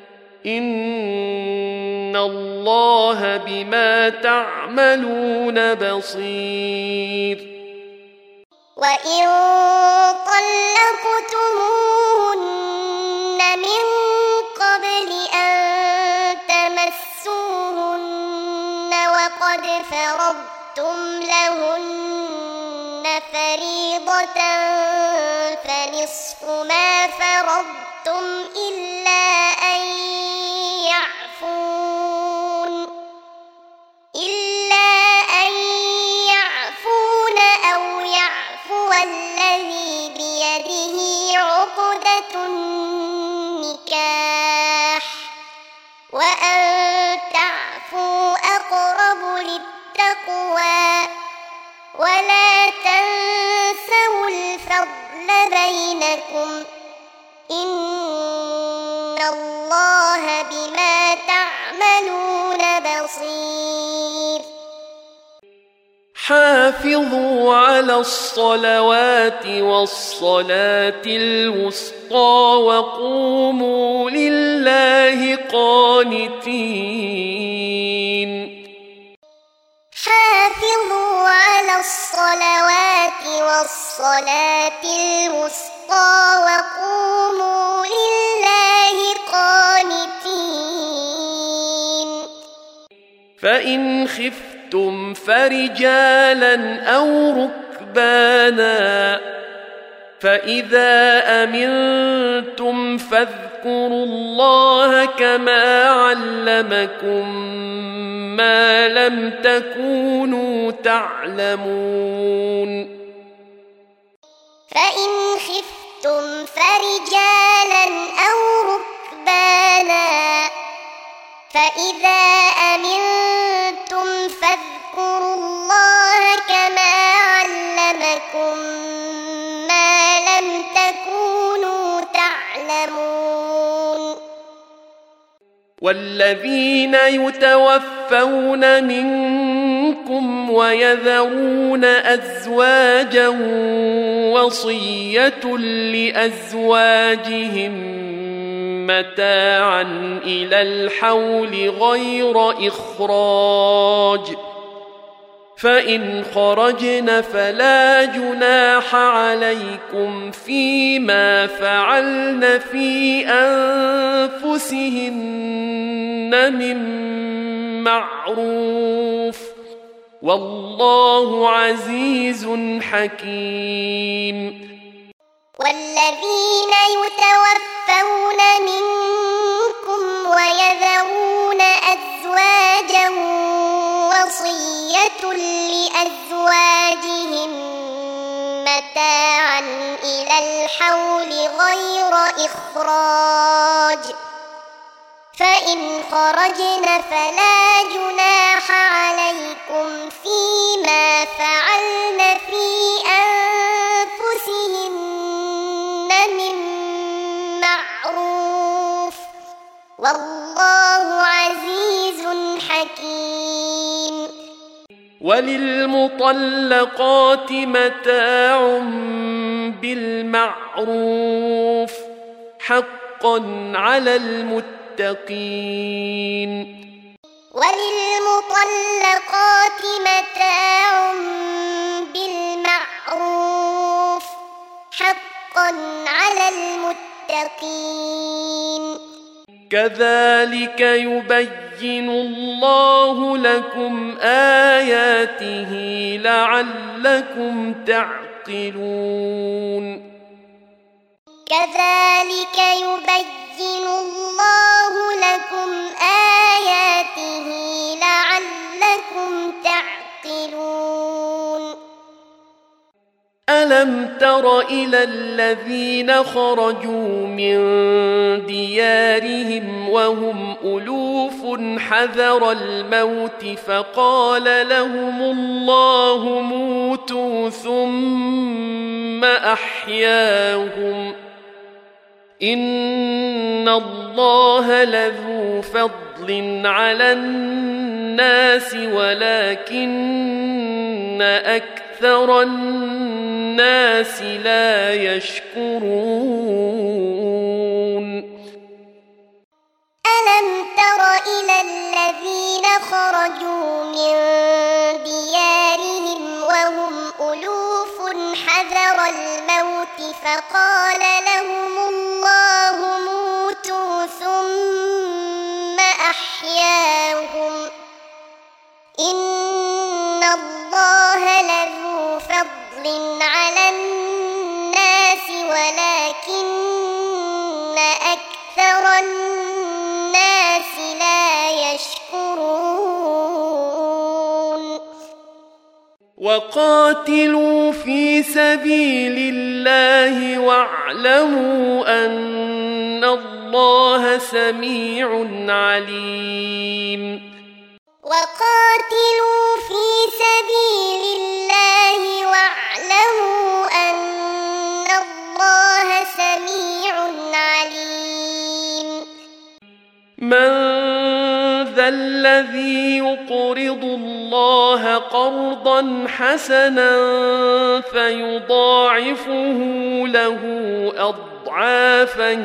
إن الله بما تعملون بصير. وإن طلقتموهن من قبل أن تمسوهن وقد فرضتم لهن فريضة فنصف ما فرضتم إلا أن يعفون أو يعفو الذي بيده عقدة النكاح وأن تعفوا أقرب للتقوى ولا تنسوا الفضل بينكم إن الله بما تعملون بصير. حافظوا على الصلوات والصلاة الوسطى وقوموا لله قانتين. حافظوا على الصلوات والصلاة الوسطى وقوموا لله قانتين. فإن خفتم فرجالا أو ركبانا فإذا أمنتم فاذكروا الله كما علمكم ما لم تكونوا تعلمون. فإن خفتم فرجالا أو ركبانا فإذا أمنتم فاذكروا الله كما علمكم ما لم تكونوا تعلمون. والذين يتوفون منكم ويذرون أزواجا وصية لأزواجهم متاعا إلى الحول غير إخراج، فإن خرجن فلا جناح عليكم فيما فعلن في أنفسهن من معروف، والله عزيز حكيم. والذين يتوفون منكم ويذرون أزواجا وصية لأزواجهم متاعا إلى الحول غير إخراج، فإن خرجن فلا جناح عليكم فيما فعلن في أنفسهن من معروف، والله عزيز حكيم. وللمطلقات متاع بالمعروف حقا على المتقين. وللمطلقات متاع بالمعروف حقا على المتقين. كذلك يبين الله لكم آياته لعلكم تعقلون. كذلك يبين الله لكم آياته لعلكم تعقلون. ألم تر إلى الذين خرجوا من ديارهم وهم ألوف حذر الموت فقال لهم الله موتوا ثم أحياهم إن الله لذو فضل على الناس ولكن أكثر الناس لا يشكرون. ألم تر إلى الذين خرجوا من ديارهم وهم ألوف حذر الموت فقال لهم الله موتوا ثم أحياهم إن الله لذو فضل على الناس ولكن أكثر الناس لا يشكرون. وقاتلوا في سبيل الله واعلموا أن الله سميع عليم. وقاتلوا في سبيل الله واعلموا أن الله سميع عليم. من ذا الذي يقرض الله قرضا حسنا فيضاعفه له أضعافا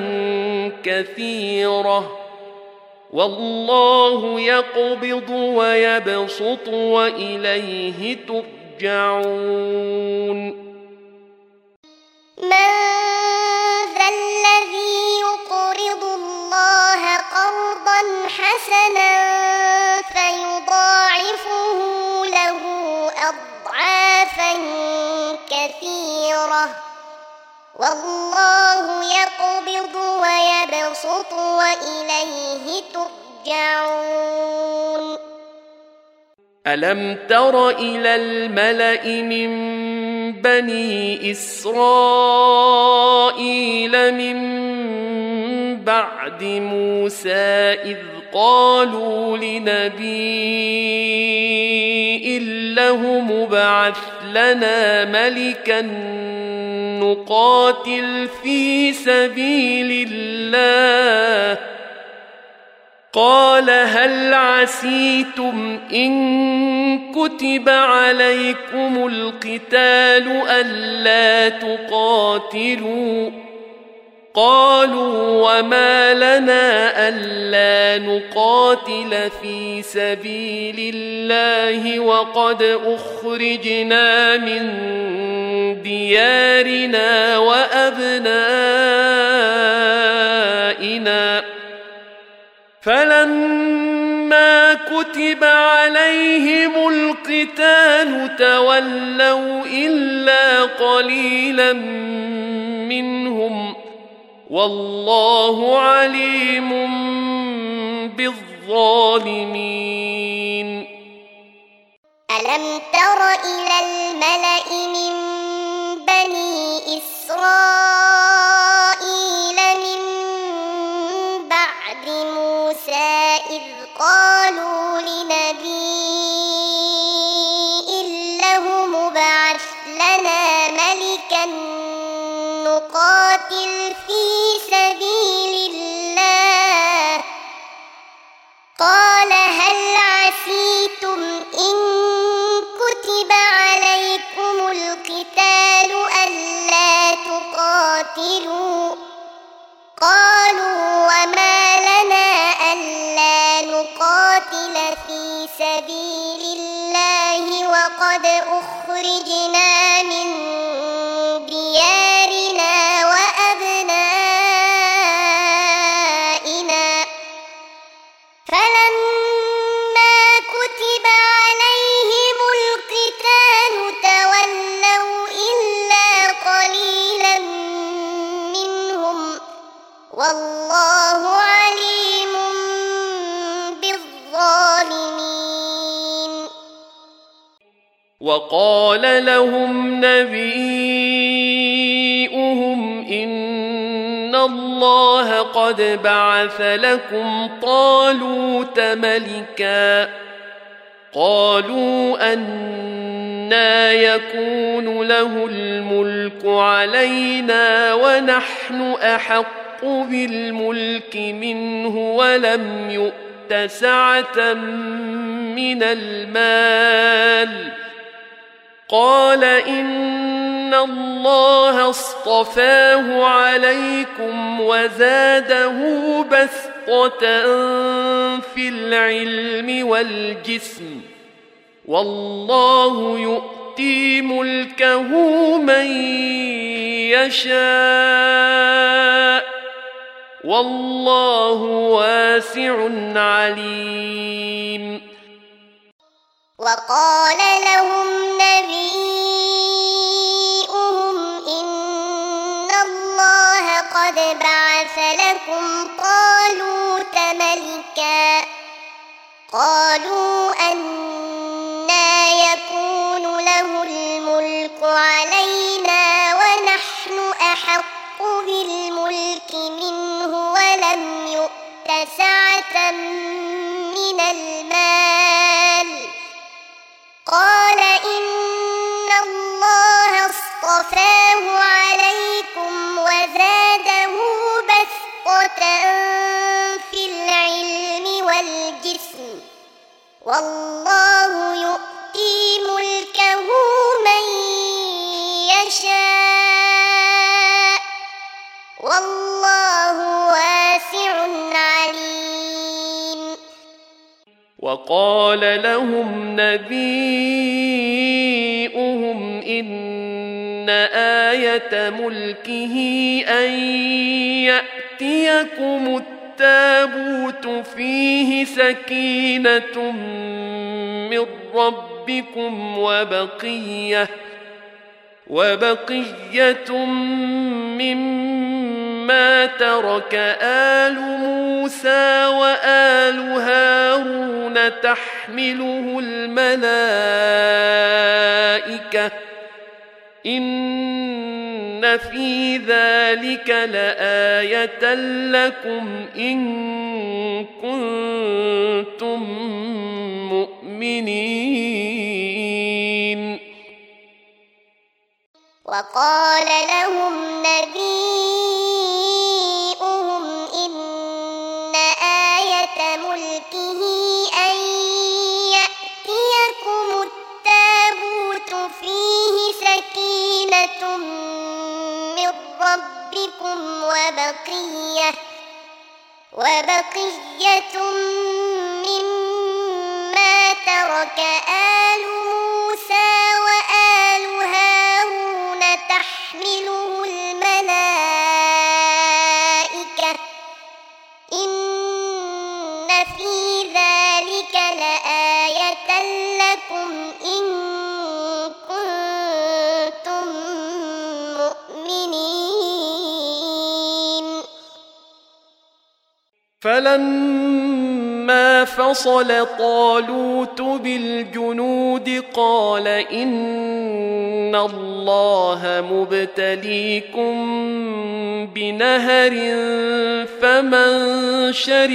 كثيرة والله يقبض ويبسط وإليه ترجعون. من ذا الذي يقرض الله قرضا حسنا فيضاعفه له أضعافا كثيرة والله يقبض ويبسط وإليه ترجعون. ألم تر إلى الملأ من بني إسرائيل من بعد موسى إذ قالوا لنبي له مبعث لنا ملكا نقاتل في سبيل الله قال هل عسيتم إن كتب عليكم القتال ألا تقاتلوا قالوا وما لنا ألا نقاتل في سبيل الله وقد أخرجنا من ديارنا وأبنائنا فلما كتب عليهم القتال تولوا إلا قليلا منهم والله عليم بالظالمين ألم تر إلى الملأ من بني إسرائيل من بعد موسى إذ قالوا لنبي له مبعث لنا ملكا نقاتل في سبيل الله قال هل عسيتم إن كتب عليكم القتال ألا تقاتلوا قالوا وما لنا ألا نقاتل في سبيل الله وقد أخرجنا من ديارنا وأبنائنا فلما كتب عليهم القتال تولوا إلا قليلا منهم والله عليم بالظالمين وقال لهم نبيؤهم إن الله قد بعث لكم طالوت ملكا قالوا أنى يكون له الملك علينا ونحن أحق بالملك منه ولم يؤت سعة من المال قال إن الله اصطفاه عليكم وزاده بسطة في العلم والجسم والله يؤتي ملكه من يشاء والله واسع عليم وقال لهم نبيؤهم إن الله قد بعث لكم طالوت ملكا قالوا أنى يكون له الملك علينا ونحن أحق بالملك منه ولم يؤت سعة من المال قال إن الله اصطفاه عليكم وزاده بسطة في العلم والجسم والله يؤتي ملكه من يشاء والله واسع عليم وقال لهم نبيؤهم إن آية ملكه أن يأتيكم التابوت فيه سكينة من ربكم وبقية مما ترك آل موسى وآل هارون تحمله الملائكة إن في ذلك لآية لكم إن كنتم مؤمنين وقال لهم نبيؤهم إن آية فلما فصل طالوت بالجنود قال إن الله مبتليكم بنهر فمن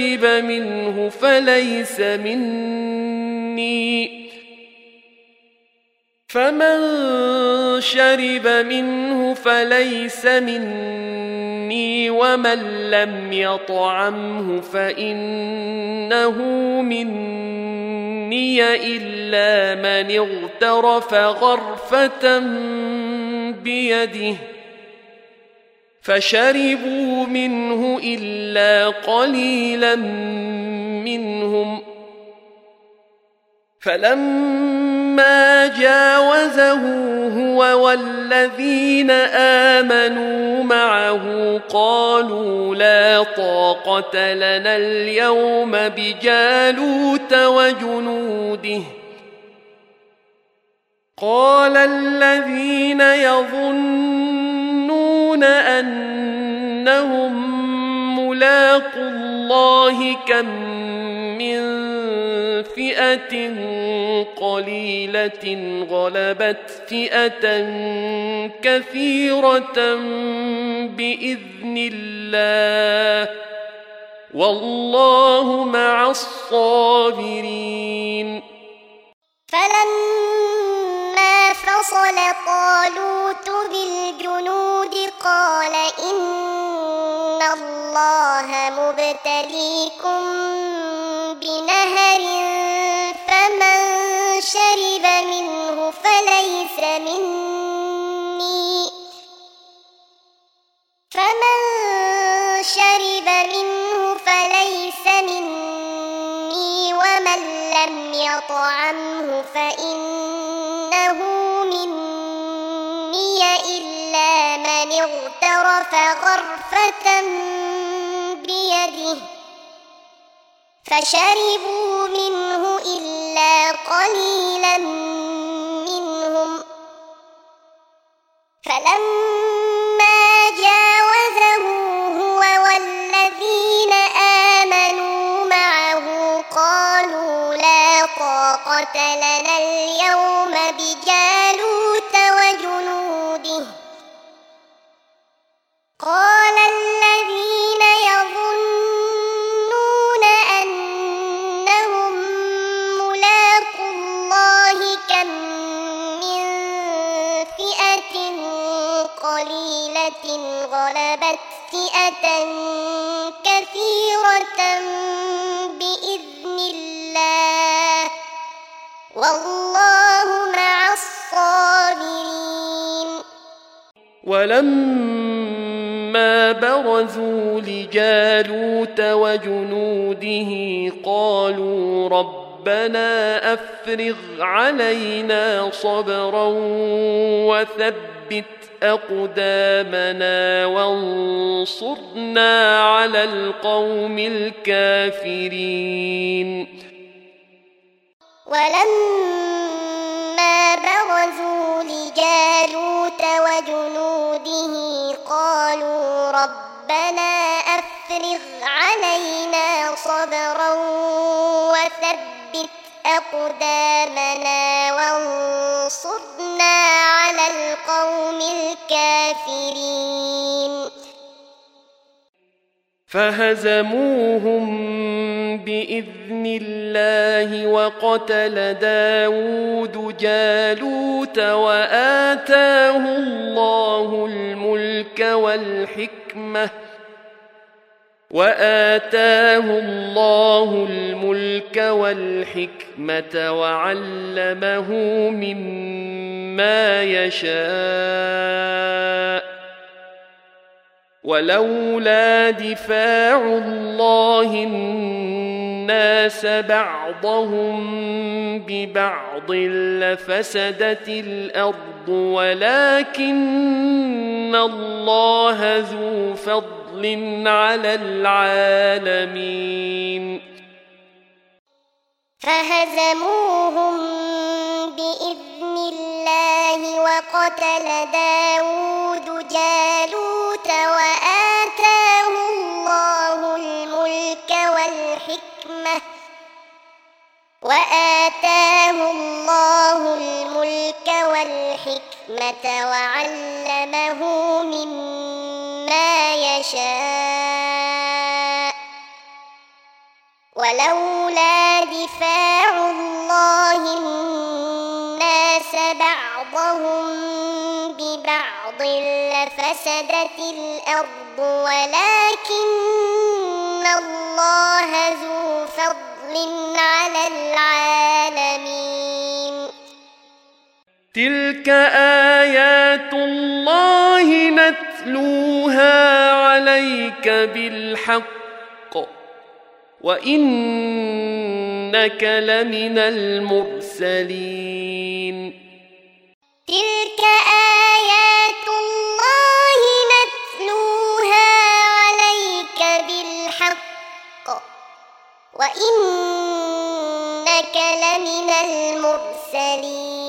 شرب منه فليس مني ومن لم يطعمه فإنه مني إلا من اغترف غرفة بيده فشربوا منه إلا قليلا منهم فلما جاوزه هو والذين آمنوا معه قالوا لا طاقة لنا اليوم بجالوت وجنوده قال الذين يظنون أنهم ملاقو الله كم من فئة قليلة غلبت فئة كثيرة بإذن الله والله مع الصابرين. فلما فصل طالوت بالجنود قال إن الله مبتليكم بنهر فمن شرب منه فليس مني ومن لم يطعمه فإنه مني إلا من اغترف غرفة بيده فشربوا منه إلا قليلا منهم فلما جاوزه هو والذين آمنوا معه قالوا لا طاقة لنا اليوم بجالوت وجنوده قال الذين يظنون أنهم ملاقو الله كم من فئة قليلة غلبت فئة كثيرة بإذن الله والله مع الصابرين. ولما برزوا لجالوت وجنوده قالوا ربنا أفرغ علينا صبرا وثبت أقدامنا وانصرنا على القوم الكافرين. ولما برزوا لجالوت وجنوده قالوا ربنا أفرغ علينا صبرا وثبت أقدامنا وانصرنا على القوم الكافرين. فهزموهم بإذن الله وقتل داود جالوت وآتاه الله الملك والحكمة وعلمه مما يشاء ولولا دفاع الله الناس بعضهم ببعض لفسدت الأرض ولكن الله ذو فضل على العالمين. فهزموهم بإذن الله وقتل داود جالوت وآتاه الله الملك وآتاه الله الملك والحكمة وعلمه مما يشاء ولولا دفاع الله الناس بعضهم ببعض لفسدت الأرض ولكن الله ذو فضل على العالمين تلك آيات الله نتلوها عليك بالحق وإنك لمن المرسلين تلك آيات الله نتلوها عليك بالحق وإنك لمن المرسلين